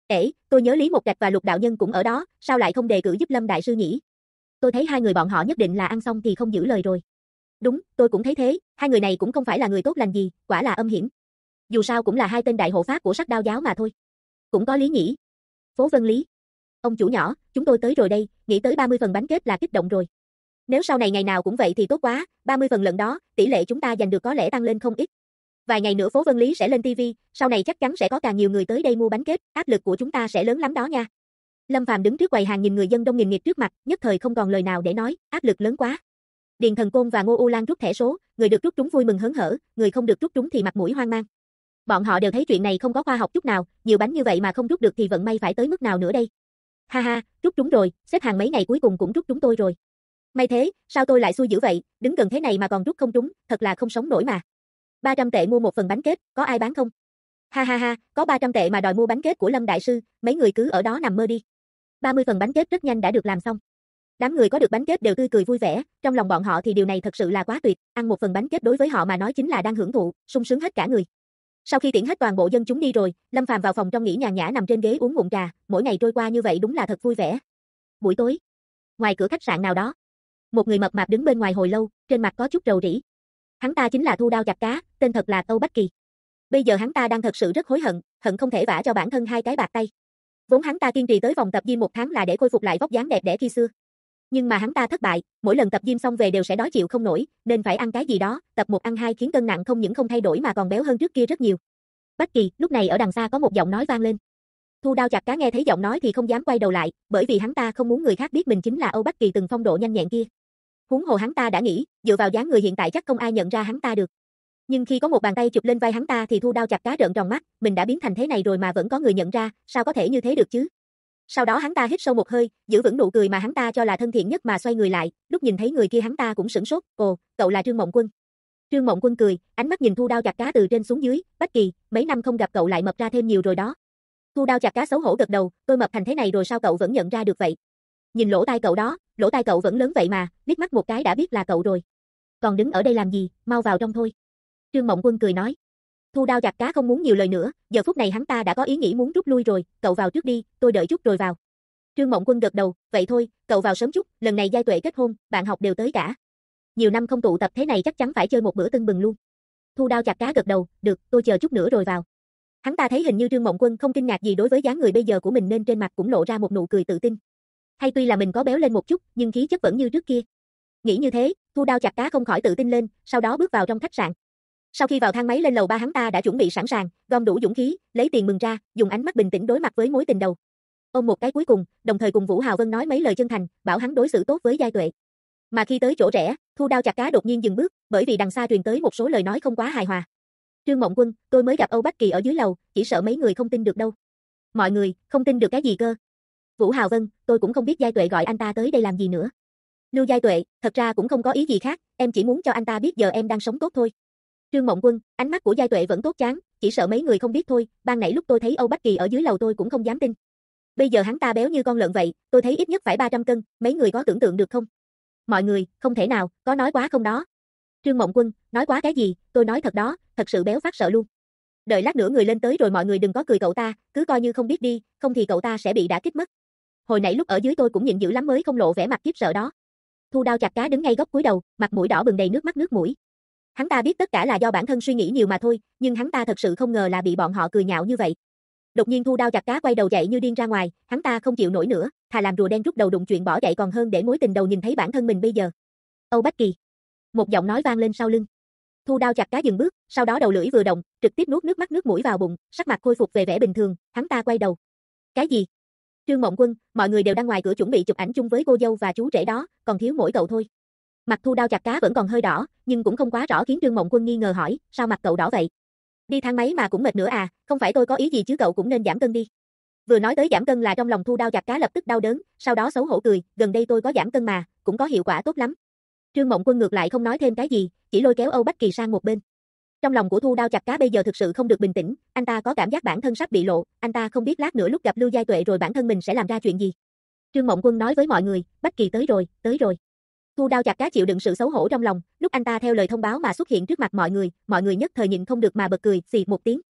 Ể, tôi nhớ Lý Mộc Trạch và Lục đạo nhân cũng ở đó, sao lại không đề cử giúp Lâm đại sư nhỉ? Tôi thấy hai người bọn họ nhất định là ăn xong thì không giữ lời rồi. Đúng, tôi cũng thấy thế, hai người này cũng không phải là người tốt lành gì, quả là âm hiểm. Dù sao cũng là hai tên đại hộ pháp của Sắc Đao giáo mà thôi. Cũng có lý nhỉ. Phố Vân Lý. Ông chủ nhỏ, chúng tôi tới rồi đây, nghĩ tới 30 phần bán kết là kích động rồi. Nếu sau này ngày nào cũng vậy thì tốt quá, 30 phần lần đó, tỷ lệ chúng ta giành được có lẽ tăng lên không ít. Vài ngày nữa Phố Vân Lý sẽ lên TV, sau này chắc chắn sẽ có càng nhiều người tới đây mua bánh kết, áp lực của chúng ta sẽ lớn lắm đó nha. Lâm Phàm đứng trước quầy hàng nhìn người dân đông nghìn nghịt trước mặt, nhất thời không còn lời nào để nói, áp lực lớn quá. Điền Thần Côn và Ngô U Lan rút thẻ số, người được rút trúng vui mừng hớn hở, người không được rút trúng thì mặt mũi hoang mang. Bọn họ đều thấy chuyện này không có khoa học chút nào, nhiều bánh như vậy mà không rút được thì vận may phải tới mức nào nữa đây. Ha ha, rút trúng rồi, xếp hàng mấy ngày cuối cùng cũng rút trúng tôi rồi. May thế, sao tôi lại xui dữ vậy, đứng gần thế này mà còn rút không trúng, thật là không sống nổi mà. 300 tệ mua một phần bánh kết, có ai bán không? Ha ha ha, có 300 tệ mà đòi mua bánh kết của Lâm đại sư, mấy người cứ ở đó nằm mơ đi. 30 phần bánh kết rất nhanh đã được làm xong. Đám người có được bánh kết đều tươi cười vui vẻ, trong lòng bọn họ thì điều này thật sự là quá tuyệt, ăn một phần bánh kết đối với họ mà nói chính là đang hưởng thụ, sung sướng hết cả người. Sau khi tiễn hết toàn bộ dân chúng đi rồi, Lâm Phàm vào phòng trong nghỉ nhàn nhã nằm trên ghế uống ngụm trà, mỗi ngày trôi qua như vậy đúng là thật vui vẻ. Buổi tối, ngoài cửa khách sạn nào đó, một người mập mạp đứng bên ngoài hồi lâu, trên mặt có chút rầu rĩ. Hắn ta chính là Thu Đao Chặt Cá, tên thật là Âu Bách Kỳ. Bây giờ hắn ta đang thật sự rất hối hận, hận không thể vả cho bản thân hai cái bạc tay. Vốn hắn ta kiên trì tới phòng tập gym 1 tháng là để khôi phục lại vóc dáng đẹp đẽ khi xưa. Nhưng mà hắn ta thất bại, mỗi lần tập gym xong về đều sẽ đói chịu không nổi, nên phải ăn cái gì đó, tập 1 ăn 2 khiến cân nặng không những không thay đổi mà còn béo hơn trước kia rất nhiều. Bách Kỳ, lúc này ở đằng xa có một giọng nói vang lên. Thu Đao Chặt Cá nghe thấy giọng nói thì không dám quay đầu lại, bởi vì hắn ta không muốn người khác biết mình chính là Âu Bách Kỳ từng phong độ nhanh nhẹn kia. Huống hồ hắn ta đã nghĩ, dựa vào dáng người hiện tại chắc không ai nhận ra hắn ta được. Nhưng khi có một bàn tay chụp lên vai hắn ta thì Thu Đao Chặt Cá trợn tròn mắt, mình đã biến thành thế này rồi mà vẫn có người nhận ra, sao có thể như thế được chứ? Sau đó hắn ta hít sâu một hơi, giữ vững nụ cười mà hắn ta cho là thân thiện nhất mà xoay người lại, lúc nhìn thấy người kia hắn ta cũng sửng sốt, ồ, cậu là Trương Mộng Quân. Trương Mộng Quân cười, ánh mắt nhìn Thu Đao Chặt Cá từ trên xuống dưới, Bách Kỳ, mấy năm không gặp cậu lại mập ra thêm nhiều rồi đó. Thu Đao Chặt Cá xấu hổ gật đầu, tôi mập thành thế này rồi sao cậu vẫn nhận ra được vậy? Nhìn lỗ tai cậu đó, lỗ tai cậu vẫn lớn vậy mà, liếc mắt một cái đã biết là cậu rồi. Còn đứng ở đây làm gì, mau vào trong thôi. Trương Mộng Quân cười nói. Thu Đao Chặt Cá không muốn nhiều lời nữa, giờ phút này hắn ta đã có ý nghĩ muốn rút lui rồi, cậu vào trước đi, tôi đợi chút rồi vào. Trương Mộng Quân gật đầu, vậy thôi, cậu vào sớm chút, lần này Giai Tuệ kết hôn, bạn học đều tới cả. Nhiều năm không tụ tập thế này chắc chắn phải chơi một bữa tưng bừng luôn. Thu Đao Chặt Cá gật đầu, được, tôi chờ chút nữa rồi vào. Hắn ta thấy hình như Trương Mộng Quân không kinh ngạc gì đối với dáng người bây giờ của mình nên trên mặt cũng lộ ra một nụ cười tự tin. Hay tuy là mình có béo lên một chút, nhưng khí chất vẫn như trước kia. Nghĩ như thế, Thu Đao Chặt Cá không khỏi tự tin lên, sau đó bước vào trong khách sạn. Sau khi vào thang máy lên lầu 3 hắn ta đã chuẩn bị sẵn sàng, gom đủ dũng khí, lấy tiền mừng ra, dùng ánh mắt bình tĩnh đối mặt với mối tình đầu. Ôm một cái cuối cùng, đồng thời cùng Vũ Hào Vân nói mấy lời chân thành, bảo hắn đối xử tốt với Giai Tuệ. Mà khi tới chỗ rẽ, Thu Đao Chặt Cá đột nhiên dừng bước, bởi vì đằng xa truyền tới một số lời nói không quá hài hòa. Trương Mộng Quân, tôi mới gặp Âu Bách Kỳ ở dưới lầu, chỉ sợ mấy người không tin được đâu. Mọi người, không tin được cái gì cơ? Vũ Hào Vân, tôi cũng không biết Giai Tuệ gọi anh ta tới đây làm gì nữa. Lưu Giai Tuệ, thật ra cũng không có ý gì khác, em chỉ muốn cho anh ta biết giờ em đang sống tốt thôi. Trương Mộng Quân, ánh mắt của Giai Tuệ vẫn tốt chán, chỉ sợ mấy người không biết thôi, ban nãy lúc tôi thấy Âu Bách Kỳ ở dưới lầu tôi cũng không dám tin. Bây giờ hắn ta béo như con lợn vậy, tôi thấy ít nhất phải 300 cân, mấy người có tưởng tượng được không? Mọi người, không thể nào, có nói quá không đó? Trương Mộng Quân, nói quá cái gì, tôi nói thật đó, thật sự béo phát sợ luôn. Đợi lát nữa người lên tới rồi mọi người đừng có cười cậu ta, cứ coi như không biết đi, không thì cậu ta sẽ bị đả kích mất. Hồi nãy lúc ở dưới tôi cũng nhịn dữ lắm mới không lộ vẻ mặt khiếp sợ đó. Thu Đao Chặt Cá đứng ngay góc cúi đầu, mặt mũi đỏ bừng đầy nước mắt nước mũi. Hắn ta biết tất cả là do bản thân suy nghĩ nhiều mà thôi, nhưng hắn ta thật sự không ngờ là bị bọn họ cười nhạo như vậy. Đột nhiên Thu Đao Chặt Cá quay đầu chạy như điên ra ngoài, hắn ta không chịu nổi nữa, thà làm rùa đen rút đầu đụng chuyện bỏ chạy còn hơn để mối tình đầu nhìn thấy bản thân mình bây giờ. Âu Bách Kỳ. Một giọng nói vang lên sau lưng. Thu Đao Chặt Cá dừng bước, sau đó đầu lưỡi vừa động, trực tiếp nuốt nước mắt nước mũi vào bụng, sắc mặt khôi phục về vẻ bình thường, hắn ta quay đầu. Cái gì? Trương Mộng Quân, mọi người đều đang ngoài cửa chuẩn bị chụp ảnh chung với cô dâu và chú rể đó, còn thiếu mỗi cậu thôi. Mặt Thu Đao Chặt Cá vẫn còn hơi đỏ, nhưng cũng không quá rõ khiến Trương Mộng Quân nghi ngờ hỏi, sao mặt cậu đỏ vậy? Đi thang máy mà cũng mệt nữa à, không phải tôi có ý gì chứ cậu cũng nên giảm cân đi. Vừa nói tới giảm cân là trong lòng Thu Đao Chặt Cá lập tức đau đớn, sau đó xấu hổ cười, gần đây tôi có giảm cân mà, cũng có hiệu quả tốt lắm. Trương Mộng Quân ngược lại không nói thêm cái gì, chỉ lôi kéo Âu Bách Kỳ sang một bên. Trong lòng của Thu Đao Chặt Cá bây giờ thực sự không được bình tĩnh, anh ta có cảm giác bản thân sắp bị lộ, anh ta không biết lát nữa lúc gặp Lưu Giai Tuệ rồi bản thân mình sẽ làm ra chuyện gì. Trương Mộng Quân nói với mọi người, Bách Kỳ tới rồi, tới rồi. Thu Đao Chặt Cá chịu đựng sự xấu hổ trong lòng, lúc anh ta theo lời thông báo mà xuất hiện trước mặt mọi người nhất thời nhịn không được mà bật cười, xì một tiếng.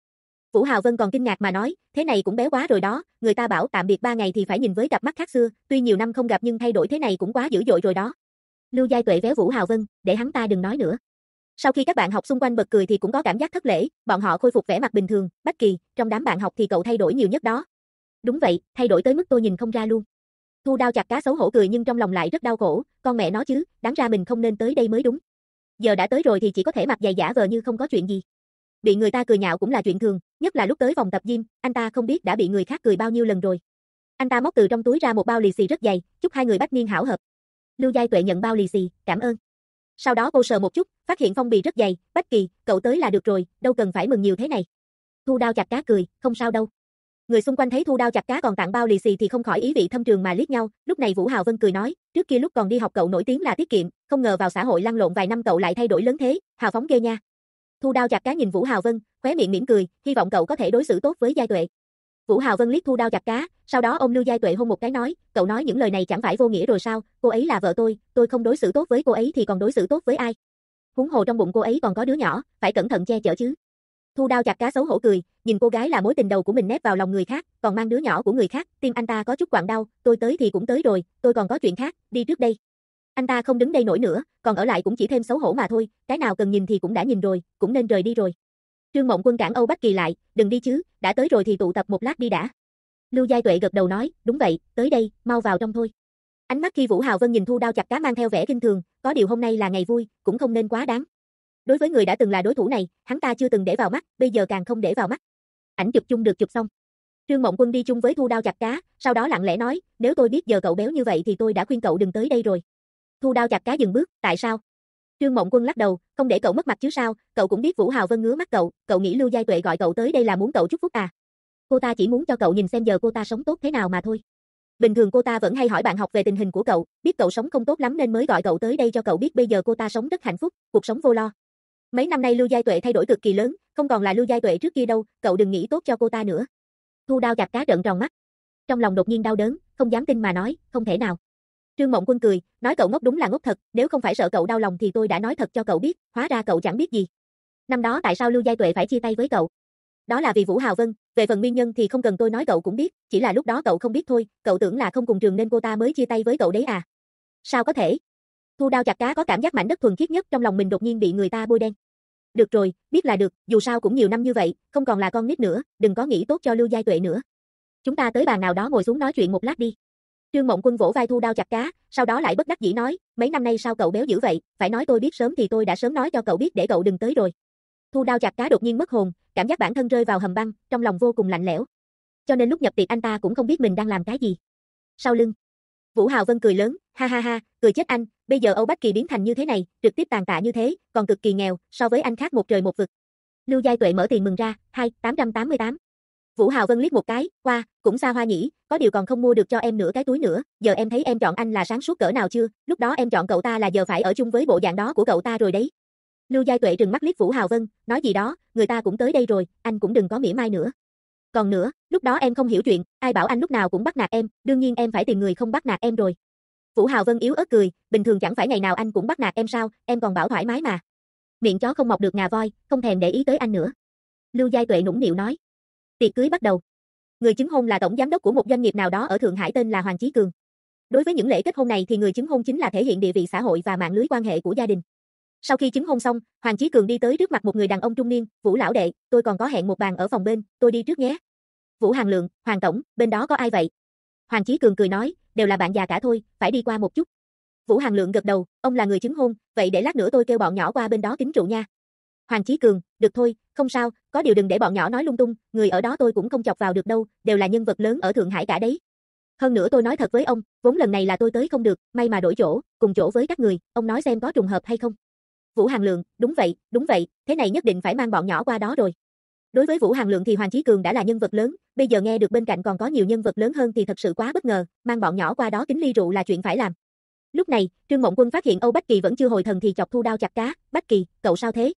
Vũ Hào Vân còn kinh ngạc mà nói, thế này cũng béo quá rồi đó, người ta bảo tạm biệt 3 ngày thì phải nhìn với cặp mắt khác xưa, tuy nhiều năm không gặp nhưng thay đổi thế này cũng quá dữ dội rồi đó. Lưu Giai Tuệ véo Vũ Hào Vân, để hắn ta đừng nói nữa. Sau khi các bạn học xung quanh bật cười thì cũng có cảm giác thất lễ, bọn họ khôi phục vẻ mặt bình thường, Bách Kỳ, trong đám bạn học thì cậu thay đổi nhiều nhất đó. Đúng vậy, thay đổi tới mức tôi nhìn không ra luôn. Thu Đao chặt cá xấu hổ cười nhưng trong lòng lại rất đau khổ, con mẹ nó chứ, đáng ra mình không nên tới đây mới đúng. Giờ đã tới rồi thì chỉ có thể mặc giày giả vờ như không có chuyện gì. Bị người ta cười nhạo cũng là chuyện thường, nhất là lúc tới phòng tập gym, anh ta không biết đã bị người khác cười bao nhiêu lần rồi. Anh ta móc từ trong túi ra một bao lì xì rất dày, chúc hai người bách niên hảo hợp. Lưu Giai Tuệ nhận bao lì xì, cảm ơn. Sau đó cô sờ một chút, phát hiện phong bì rất dày, Bách Kỳ, cậu tới là được rồi, đâu cần phải mừng nhiều thế này. Thu Đao chặt cá cười, không sao đâu. Người xung quanh thấy Thu Đao chặt cá còn tặng bao lì xì thì không khỏi ý vị thâm trường mà liếc nhau, lúc này Vũ Hào Vân cười nói, trước kia lúc còn đi học cậu nổi tiếng là tiết kiệm, không ngờ vào xã hội lăn lộn vài năm cậu lại thay đổi lớn thế, hào phóng ghê nha. Thu Đao chặt cá nhìn Vũ Hào Vân, khóe miệng mỉm cười, hy vọng cậu có thể đối xử tốt với Giai Tuệ. Vũ Hào Vân liếc Thu Đao chặt cá, sau đó ôm Lưu Giai Tuệ hôn một cái nói, cậu nói những lời này chẳng phải vô nghĩa rồi sao, cô ấy là vợ tôi không đối xử tốt với cô ấy thì còn đối xử tốt với ai? Huống hồ trong bụng cô ấy còn có đứa nhỏ, phải cẩn thận che chở chứ. Thu Đao chặt cá xấu hổ cười, nhìn cô gái là mối tình đầu của mình nép vào lòng người khác, còn mang đứa nhỏ của người khác, tim anh ta có chút quặn đau, tôi tới thì cũng tới rồi, tôi còn có chuyện khác, đi trước đây. Anh ta không đứng đây nổi nữa, còn ở lại cũng chỉ thêm xấu hổ mà thôi, cái nào cần nhìn thì cũng đã nhìn rồi, cũng nên rời đi rồi. Trương Mộng Quân cản Âu Bách Kỳ lại, đừng đi chứ, đã tới rồi thì tụ tập một lát đi đã. Lưu Giai Tuệ gật đầu nói, đúng vậy, tới đây, mau vào trong thôi. Ánh mắt khi Vũ Hào Vân nhìn Thu Đao chặt cá mang theo vẻ kinh thường, có điều hôm nay là ngày vui, cũng không nên quá đáng. Đối với người đã từng là đối thủ này, hắn ta chưa từng để vào mắt, bây giờ càng không để vào mắt. Ảnh chụp chung được chụp xong. Trương Mộng Quân đi chung với Thu Đao chặt cá, sau đó lặng lẽ nói, nếu tôi biết giờ cậu béo như vậy thì tôi đã khuyên cậu đừng tới đây rồi. Thu Đao chặt cá dừng bước, tại sao? Trương Mộng Quân lắc đầu, không để cậu mất mặt chứ sao, cậu cũng biết Vũ Hào Vân ngứa mắt cậu nghĩ Lưu Giai Tuệ gọi cậu tới đây là muốn cậu chúc phúc à? Cô ta chỉ muốn cho cậu nhìn xem giờ cô ta sống tốt thế nào mà thôi. Bình thường cô ta vẫn hay hỏi bạn học về tình hình của cậu, biết cậu sống không tốt lắm nên mới gọi cậu tới đây cho cậu biết bây giờ cô ta sống rất hạnh phúc, cuộc sống vô lo. Mấy năm nay Lưu Giai Tuệ thay đổi cực kỳ lớn, không còn là Lưu Giai Tuệ trước kia đâu, cậu đừng nghĩ tốt cho cô ta nữa. Thu Đao chặt cá trợn tròn mắt. Trong lòng đột nhiên đau đớn, không dám tin mà nói, không thể nào. Trương Mộng Quân cười, nói cậu ngốc đúng là ngốc thật, nếu không phải sợ cậu đau lòng thì tôi đã nói thật cho cậu biết, hóa ra cậu chẳng biết gì. Năm đó tại sao Lưu Giai Tuệ phải chia tay với cậu? Đó là vì Vũ Hào Vân, về phần nguyên nhân thì không cần tôi nói cậu cũng biết, chỉ là lúc đó cậu không biết thôi, cậu tưởng là không cùng trường nên cô ta mới chia tay với cậu đấy à? Sao có thể? Thu Đao chặt cá có cảm giác mảnh đất thuần khiết nhất trong lòng mình đột nhiên bị người ta bôi đen. Được rồi, biết là được, dù sao cũng nhiều năm như vậy, không còn là con nít nữa, đừng có nghĩ tốt cho Lưu Giai Tuệ nữa. Chúng ta tới bàn nào đó ngồi xuống nói chuyện một lát đi. Trương Mộng Quân vỗ vai Thu Đao chặt cá, sau đó lại bất đắc dĩ nói, mấy năm nay sao cậu béo dữ vậy, phải nói tôi biết sớm thì tôi đã sớm nói cho cậu biết để cậu đừng tới rồi. Thu Đao chặt cá đột nhiên mất hồn, cảm giác bản thân rơi vào hầm băng, trong lòng vô cùng lạnh lẽo. Cho nên lúc nhập tiệc anh ta cũng không biết mình đang làm cái gì. Sau lưng, Vũ Hào Vân cười lớn, ha ha ha, cười chết anh, bây giờ Âu Bách Kỳ biến thành như thế này, trực tiếp tàn tạ như thế, còn cực kỳ nghèo, so với anh khác một trời một vực. Lưu Giai Tuệ mở tiền mừng ra, 888. Vũ Hào Vân liếc một cái, qua, cũng xa hoa nhỉ, có điều còn không mua được cho em nửa cái túi nữa, giờ em thấy em chọn anh là sáng suốt cỡ nào chưa, lúc đó em chọn cậu ta là giờ phải ở chung với bộ dạng đó của cậu ta rồi đấy. Lưu Giai Tuệ trừng mắt liếc Vũ Hào Vân, nói gì đó, người ta cũng tới đây rồi, anh cũng đừng có mỉa mai nữa. Còn nữa, lúc đó em không hiểu chuyện, ai bảo anh lúc nào cũng bắt nạt em, đương nhiên em phải tìm người không bắt nạt em rồi. Vũ Hào Vân yếu ớt cười, bình thường chẳng phải ngày nào anh cũng bắt nạt em sao, em còn bảo thoải mái mà. Miệng chó không mọc được ngà voi, không thèm để ý tới anh nữa. Lưu Giai Tuệ nũng nịu nói. Tiệc cưới bắt đầu. Người chứng hôn là tổng giám đốc của một doanh nghiệp nào đó ở Thượng Hải tên là Hoàng Chí Cường. Đối với những lễ kết hôn này thì người chứng hôn chính là thể hiện địa vị xã hội và mạng lưới quan hệ của gia đình. Sau khi chứng hôn xong, Hoàng Chí Cường đi tới trước mặt một người đàn ông trung niên, Vũ lão đệ, tôi còn có hẹn một bàn ở phòng bên, tôi đi trước nhé. Vũ Hàn Lượng, Hoàng tổng, bên đó có ai vậy? Hoàng Chí Cường cười nói, đều là bạn già cả thôi, phải đi qua một chút. Vũ Hàn Lượng gật đầu, ông là người chứng hôn, vậy để lát nữa tôi kêu bọn nhỏ qua bên đó kính rượu nha. Hoàng Chí Cường, được thôi, không sao, có điều đừng để bọn nhỏ nói lung tung, người ở đó tôi cũng không chọc vào được đâu, đều là nhân vật lớn ở Thượng Hải cả đấy. Hơn nữa tôi nói thật với ông, vốn lần này là tôi tới không được, may mà đổi chỗ, cùng chỗ với các người, ông nói xem có trùng hợp hay không. Vũ Hàn Lượng, đúng vậy, thế này nhất định phải mang bọn nhỏ qua đó rồi. Đối với Vũ Hàn Lượng thì Hoàng Chí Cường đã là nhân vật lớn, bây giờ nghe được bên cạnh còn có nhiều nhân vật lớn hơn thì thật sự quá bất ngờ, mang bọn nhỏ qua đó kính ly rượu là chuyện phải làm. Lúc này, Trương Mộng Quân phát hiện Âu Bách Kỳ vẫn chưa hồi thần thì chọc Thu Đao chặt cá, Bách Kỳ, cậu sao thế?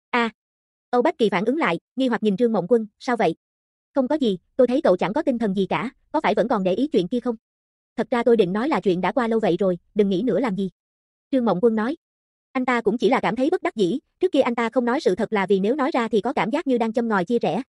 Âu Bách Kỳ phản ứng lại, nghi hoặc nhìn Trương Mộng Quân, sao vậy? Không có gì, tôi thấy cậu chẳng có tinh thần gì cả, có phải vẫn còn để ý chuyện kia không? Thật ra tôi định nói là chuyện đã qua lâu vậy rồi, đừng nghĩ nữa làm gì. Trương Mộng Quân nói. Anh ta cũng chỉ là cảm thấy bất đắc dĩ, trước kia anh ta không nói sự thật là vì nếu nói ra thì có cảm giác như đang châm ngòi chia rẽ.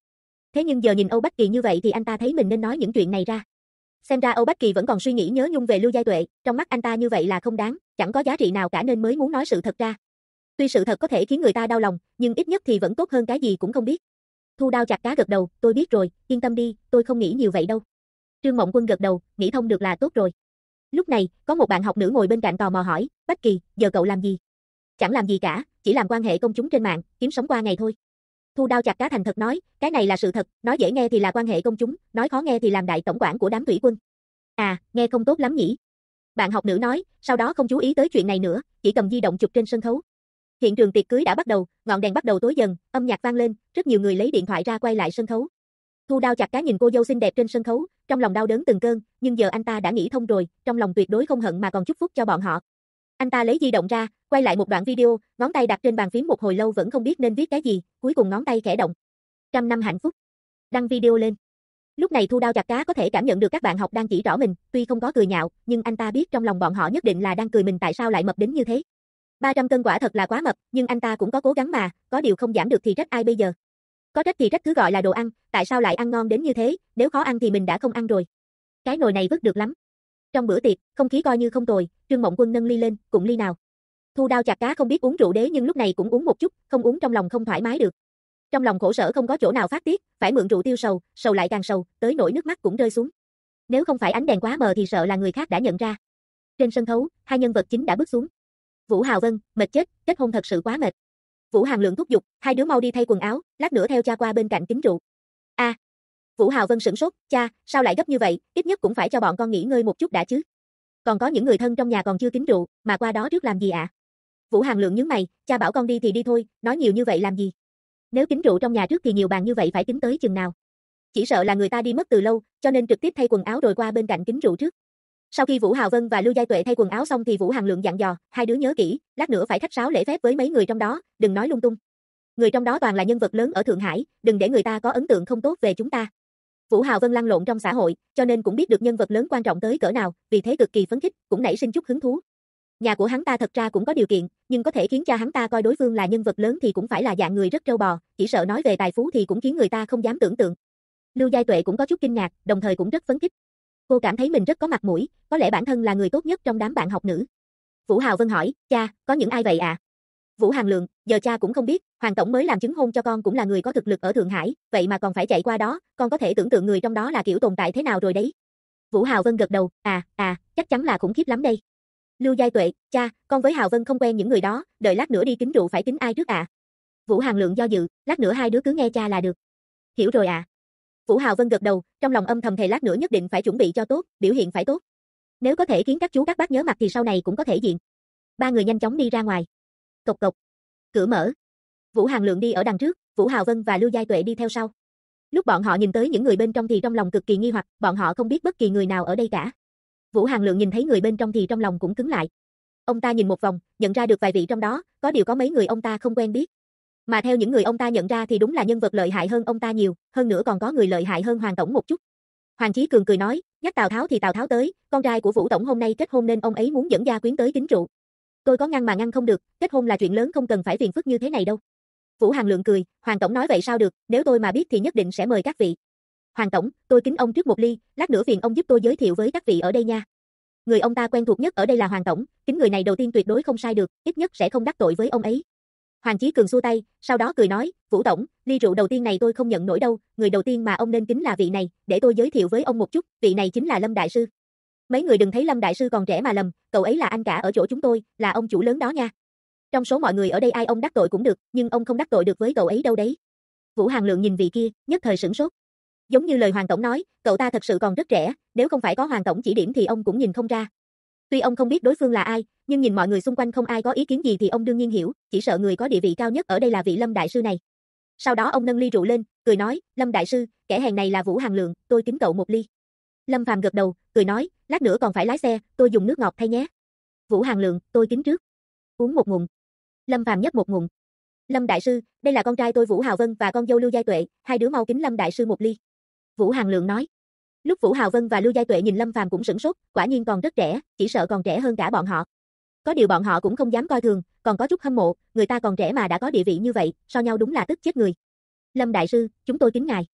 Thế nhưng giờ nhìn Âu Bách Kỳ như vậy thì anh ta thấy mình nên nói những chuyện này ra. Xem ra Âu Bách Kỳ vẫn còn suy nghĩ nhớ nhung về Lưu Giai Tuệ, trong mắt anh ta như vậy là không đáng, chẳng có giá trị nào cả nên mới muốn nói sự thật ra. Tuy sự thật có thể khiến người ta đau lòng, nhưng ít nhất thì vẫn tốt hơn cái gì cũng không biết. Thu Đao chặt cá gật đầu, tôi biết rồi, yên tâm đi, tôi không nghĩ nhiều vậy đâu. Trương Mộng Quân gật đầu, nghĩ thông được là tốt rồi. Lúc này, có một bạn học nữ ngồi bên cạnh tò mò hỏi, Bách Kỳ, giờ cậu làm gì? Chẳng làm gì cả, chỉ làm quan hệ công chúng trên mạng, kiếm sống qua ngày thôi. Thu Đao chặt cá thành thật nói, cái này là sự thật, nói dễ nghe thì là quan hệ công chúng, nói khó nghe thì làm đại tổng quản của đám thủy quân. À, nghe không tốt lắm nhỉ? Bạn học nữ nói, sau đó không chú ý tới chuyện này nữa, chỉ cầm di động chụp trên sân khấu. Hiện trường tiệc cưới đã bắt đầu, ngọn đèn bắt đầu tối dần, âm nhạc vang lên, rất nhiều người lấy điện thoại ra quay lại sân khấu. Thu Đao chặt cá nhìn cô dâu xinh đẹp trên sân khấu, trong lòng đau đớn từng cơn, nhưng giờ anh ta đã nghĩ thông rồi, trong lòng tuyệt đối không hận mà còn chúc phúc cho bọn họ. Anh ta lấy di động ra, quay lại một đoạn video, ngón tay đặt trên bàn phím một hồi lâu vẫn không biết nên viết cái gì, cuối cùng ngón tay khẽ động. 100 năm hạnh phúc. Đăng video lên. Lúc này Thu Đao chặt cá có thể cảm nhận được các bạn học đang chỉ rõ mình, tuy không có cười nhạo, nhưng anh ta biết trong lòng bọn họ nhất định là đang cười mình tại sao lại mập đến như thế. 300 cân quả thật là quá mập, nhưng anh ta cũng có cố gắng mà, có điều không giảm được thì trách ai bây giờ. Có trách thì trách thứ gọi là đồ ăn, tại sao lại ăn ngon đến như thế, nếu khó ăn thì mình đã không ăn rồi. Cái nồi này vứt được lắm. Trong bữa tiệc, không khí coi như không tồi, Trương Mộng Quân nâng ly lên, cùng ly nào. Thu Đao chặt cá không biết uống rượu đế nhưng lúc này cũng uống một chút, không uống trong lòng không thoải mái được. Trong lòng khổ sở không có chỗ nào phát tiết, phải mượn rượu tiêu sầu, sầu lại càng sầu, tới nỗi nước mắt cũng rơi xuống. Nếu không phải ánh đèn quá mờ thì sợ là người khác đã nhận ra. Trên sân khấu, hai nhân vật chính đã bước xuống. Vũ Hào Vân, mệt chết, kết hôn thật sự quá mệt. Vũ Hàn Lượng thúc giục, hai đứa mau đi thay quần áo, lát nữa theo cha qua bên cạnh kính rượu. A, Vũ Hào Vân sửng sốt, cha, sao lại gấp như vậy, ít nhất cũng phải cho bọn con nghỉ ngơi một chút đã chứ. Còn có những người thân trong nhà còn chưa kính rượu, mà qua đó trước làm gì ạ? Vũ Hàn Lượng nhướng mày, cha bảo con đi thì đi thôi, nói nhiều như vậy làm gì? Nếu kính rượu trong nhà trước thì nhiều bàn như vậy phải tính tới chừng nào? Chỉ sợ là người ta đi mất từ lâu, cho nên trực tiếp thay quần áo rồi qua bên cạnh kính rượu trước. Sau khi Vũ Hào Vân và Lưu Giai Tuệ thay quần áo xong thì Vũ Hàn Lượng dặn dò, hai đứa nhớ kỹ, lát nữa phải khách sáo lễ phép với mấy người trong đó, đừng nói lung tung. Người trong đó toàn là nhân vật lớn ở Thượng Hải, đừng để người ta có ấn tượng không tốt về chúng ta. Vũ Hào Vân lăn lộn trong xã hội, cho nên cũng biết được nhân vật lớn quan trọng tới cỡ nào, vì thế cực kỳ phấn khích, cũng nảy sinh chút hứng thú. Nhà của hắn ta thật ra cũng có điều kiện, nhưng có thể khiến cha hắn ta coi đối phương là nhân vật lớn thì cũng phải là dạng người rất trâu bò, chỉ sợ nói về tài phú thì cũng khiến người ta không dám tưởng tượng. Lưu Giai Tuệ cũng có chút kinh ngạc, đồng thời cũng rất phấn khích. Cô cảm thấy mình rất có mặt mũi, có lẽ bản thân là người tốt nhất trong đám bạn học nữ. Vũ Hào Vân hỏi, cha, có những ai vậy ạ? Vũ Hàn Lượng, giờ cha cũng không biết, Hoàng tổng mới làm chứng hôn cho con cũng là người có thực lực ở Thượng Hải, vậy mà còn phải chạy qua đó, con có thể tưởng tượng người trong đó là kiểu tồn tại thế nào rồi đấy. Vũ Hào Vân gật đầu, chắc chắn là khủng khiếp lắm đây. Lưu Giai Tuệ, cha, con với Hào Vân không quen những người đó, đợi lát nữa đi kính rượu phải tính ai trước ạ? Vũ Hàn Lượng do dự, lát nữa hai đứa cứ nghe cha là được. Hiểu rồi ạ. Vũ Hào Vân gật đầu, trong lòng âm thầm thề lát nữa nhất định phải chuẩn bị cho tốt, biểu hiện phải tốt. Nếu có thể khiến các chú các bác nhớ mặt thì sau này cũng có thể diện. Ba người nhanh chóng đi ra ngoài. Cộc cộc. Cửa mở. Vũ Hàn Lượng đi ở đằng trước, Vũ Hào Vân và Lưu Giai Tuệ đi theo sau. Lúc bọn họ nhìn tới những người bên trong thì trong lòng cực kỳ nghi hoặc, bọn họ không biết bất kỳ người nào ở đây cả. Vũ Hàn Lượng nhìn thấy người bên trong thì trong lòng cũng cứng lại. Ông ta nhìn một vòng, nhận ra được vài vị trong đó, có điều có mấy người ông ta không quen biết. Mà theo những người ông ta nhận ra thì đúng là nhân vật lợi hại hơn ông ta nhiều, hơn nữa còn có người lợi hại hơn Hoàng tổng một chút. Hoàng Chí Cường cười nói, nhắc Tào Tháo thì Tào Tháo tới, con trai của Vũ tổng hôm nay kết hôn nên ông ấy muốn dẫn gia quyến tới kính rượu. Tôi có ngăn mà ngăn không được, kết hôn là chuyện lớn không cần phải phiền phức như thế này đâu. Vũ Hàn Lượng cười, Hoàng tổng nói vậy sao được, nếu tôi mà biết thì nhất định sẽ mời các vị. Hoàng tổng, tôi kính ông trước một ly, lát nữa phiền ông giúp tôi giới thiệu với các vị ở đây nha. Người ông ta quen thuộc nhất ở đây là Hoàng tổng, kính người này đầu tiên tuyệt đối không sai được, ít nhất sẽ không đắc tội với ông ấy. Hoàng Chí Cường xua tay, sau đó cười nói, Vũ tổng, ly rượu đầu tiên này tôi không nhận nổi đâu, người đầu tiên mà ông nên kính là vị này, để tôi giới thiệu với ông một chút, vị này chính là Lâm đại sư. Mấy người đừng thấy Lâm đại sư còn trẻ mà lầm, cậu ấy là anh cả ở chỗ chúng tôi, là ông chủ lớn đó nha. Trong số mọi người ở đây ai ông đắc tội cũng được, nhưng ông không đắc tội được với cậu ấy đâu đấy. Vũ Hàn Lượng nhìn vị kia, nhất thời sửng sốt. Giống như lời Hoàng tổng nói, cậu ta thật sự còn rất trẻ, nếu không phải có Hoàng tổng chỉ điểm thì ông cũng nhìn không ra. Tuy ông không biết đối phương là ai, nhưng nhìn mọi người xung quanh không ai có ý kiến gì thì ông đương nhiên hiểu, chỉ sợ người có địa vị cao nhất ở đây là vị Lâm đại sư này. Sau đó ông nâng ly rượu lên, cười nói, Lâm đại sư, kẻ hèn này là Vũ Hàn Lượng, tôi kính cậu một ly. Lâm Phàm gật đầu, cười nói, lát nữa còn phải lái xe, tôi dùng nước ngọt thay nhé. Vũ Hàn Lượng, tôi kính trước. Uống một ngụm. Lâm Phàm nhấp một ngụm. Lâm đại sư, đây là con trai tôi Vũ Hào Vân và con dâu Lưu Giai Tuệ, hai đứa mau kính Lâm đại sư một ly. Vũ Hàn Lượng nói. Lúc Vũ Hào Vân và Lưu Giai Tuệ nhìn Lâm Phàm cũng sửng sốt, quả nhiên còn rất trẻ, chỉ sợ còn trẻ hơn cả bọn họ. Có điều bọn họ cũng không dám coi thường, còn có chút hâm mộ, người ta còn trẻ mà đã có địa vị như vậy, so nhau đúng là tức chết người. Lâm đại sư, chúng tôi kính ngài.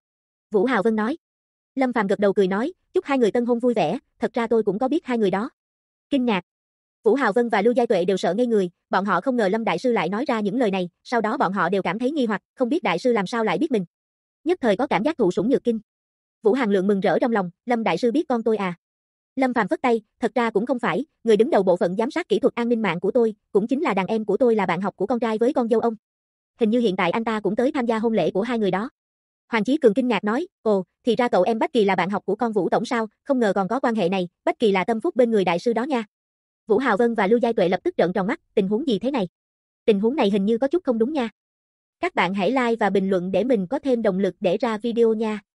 Vũ Hào Vân nói. Lâm Phàm gật đầu cười nói, chúc hai người tân hôn vui vẻ, thật ra tôi cũng có biết hai người đó. Kinh ngạc. Vũ Hào Vân và Lưu Giai Tuệ đều sợ ngây người, bọn họ không ngờ Lâm đại sư lại nói ra những lời này, sau đó bọn họ đều cảm thấy nghi hoặc, không biết đại sư làm sao lại biết mình. Nhất thời có cảm giác thụ sủng nhược kinh. Vũ Hàn Lượng mừng rỡ trong lòng, Lâm đại sư biết con tôi à? Lâm Phàm phất tay, thật ra cũng không phải, người đứng đầu bộ phận giám sát kỹ thuật an ninh mạng của tôi, cũng chính là đàn em của tôi là bạn học của con trai với con dâu ông. Hình như hiện tại anh ta cũng tới tham gia hôn lễ của hai người đó. Hoàng Chí Cường kinh ngạc nói, ồ, thì ra cậu em Bách Kỳ là bạn học của con Vũ Tổng sao, không ngờ còn có quan hệ này, Bách Kỳ là tâm phúc bên người đại sư đó nha. Vũ Hào Vân và Lưu Giai Tuệ lập tức trợn tròn mắt, tình huống gì thế này? Tình huống này hình như có chút không đúng nha. Các bạn hãy like và bình luận để mình có thêm động lực để ra video nha.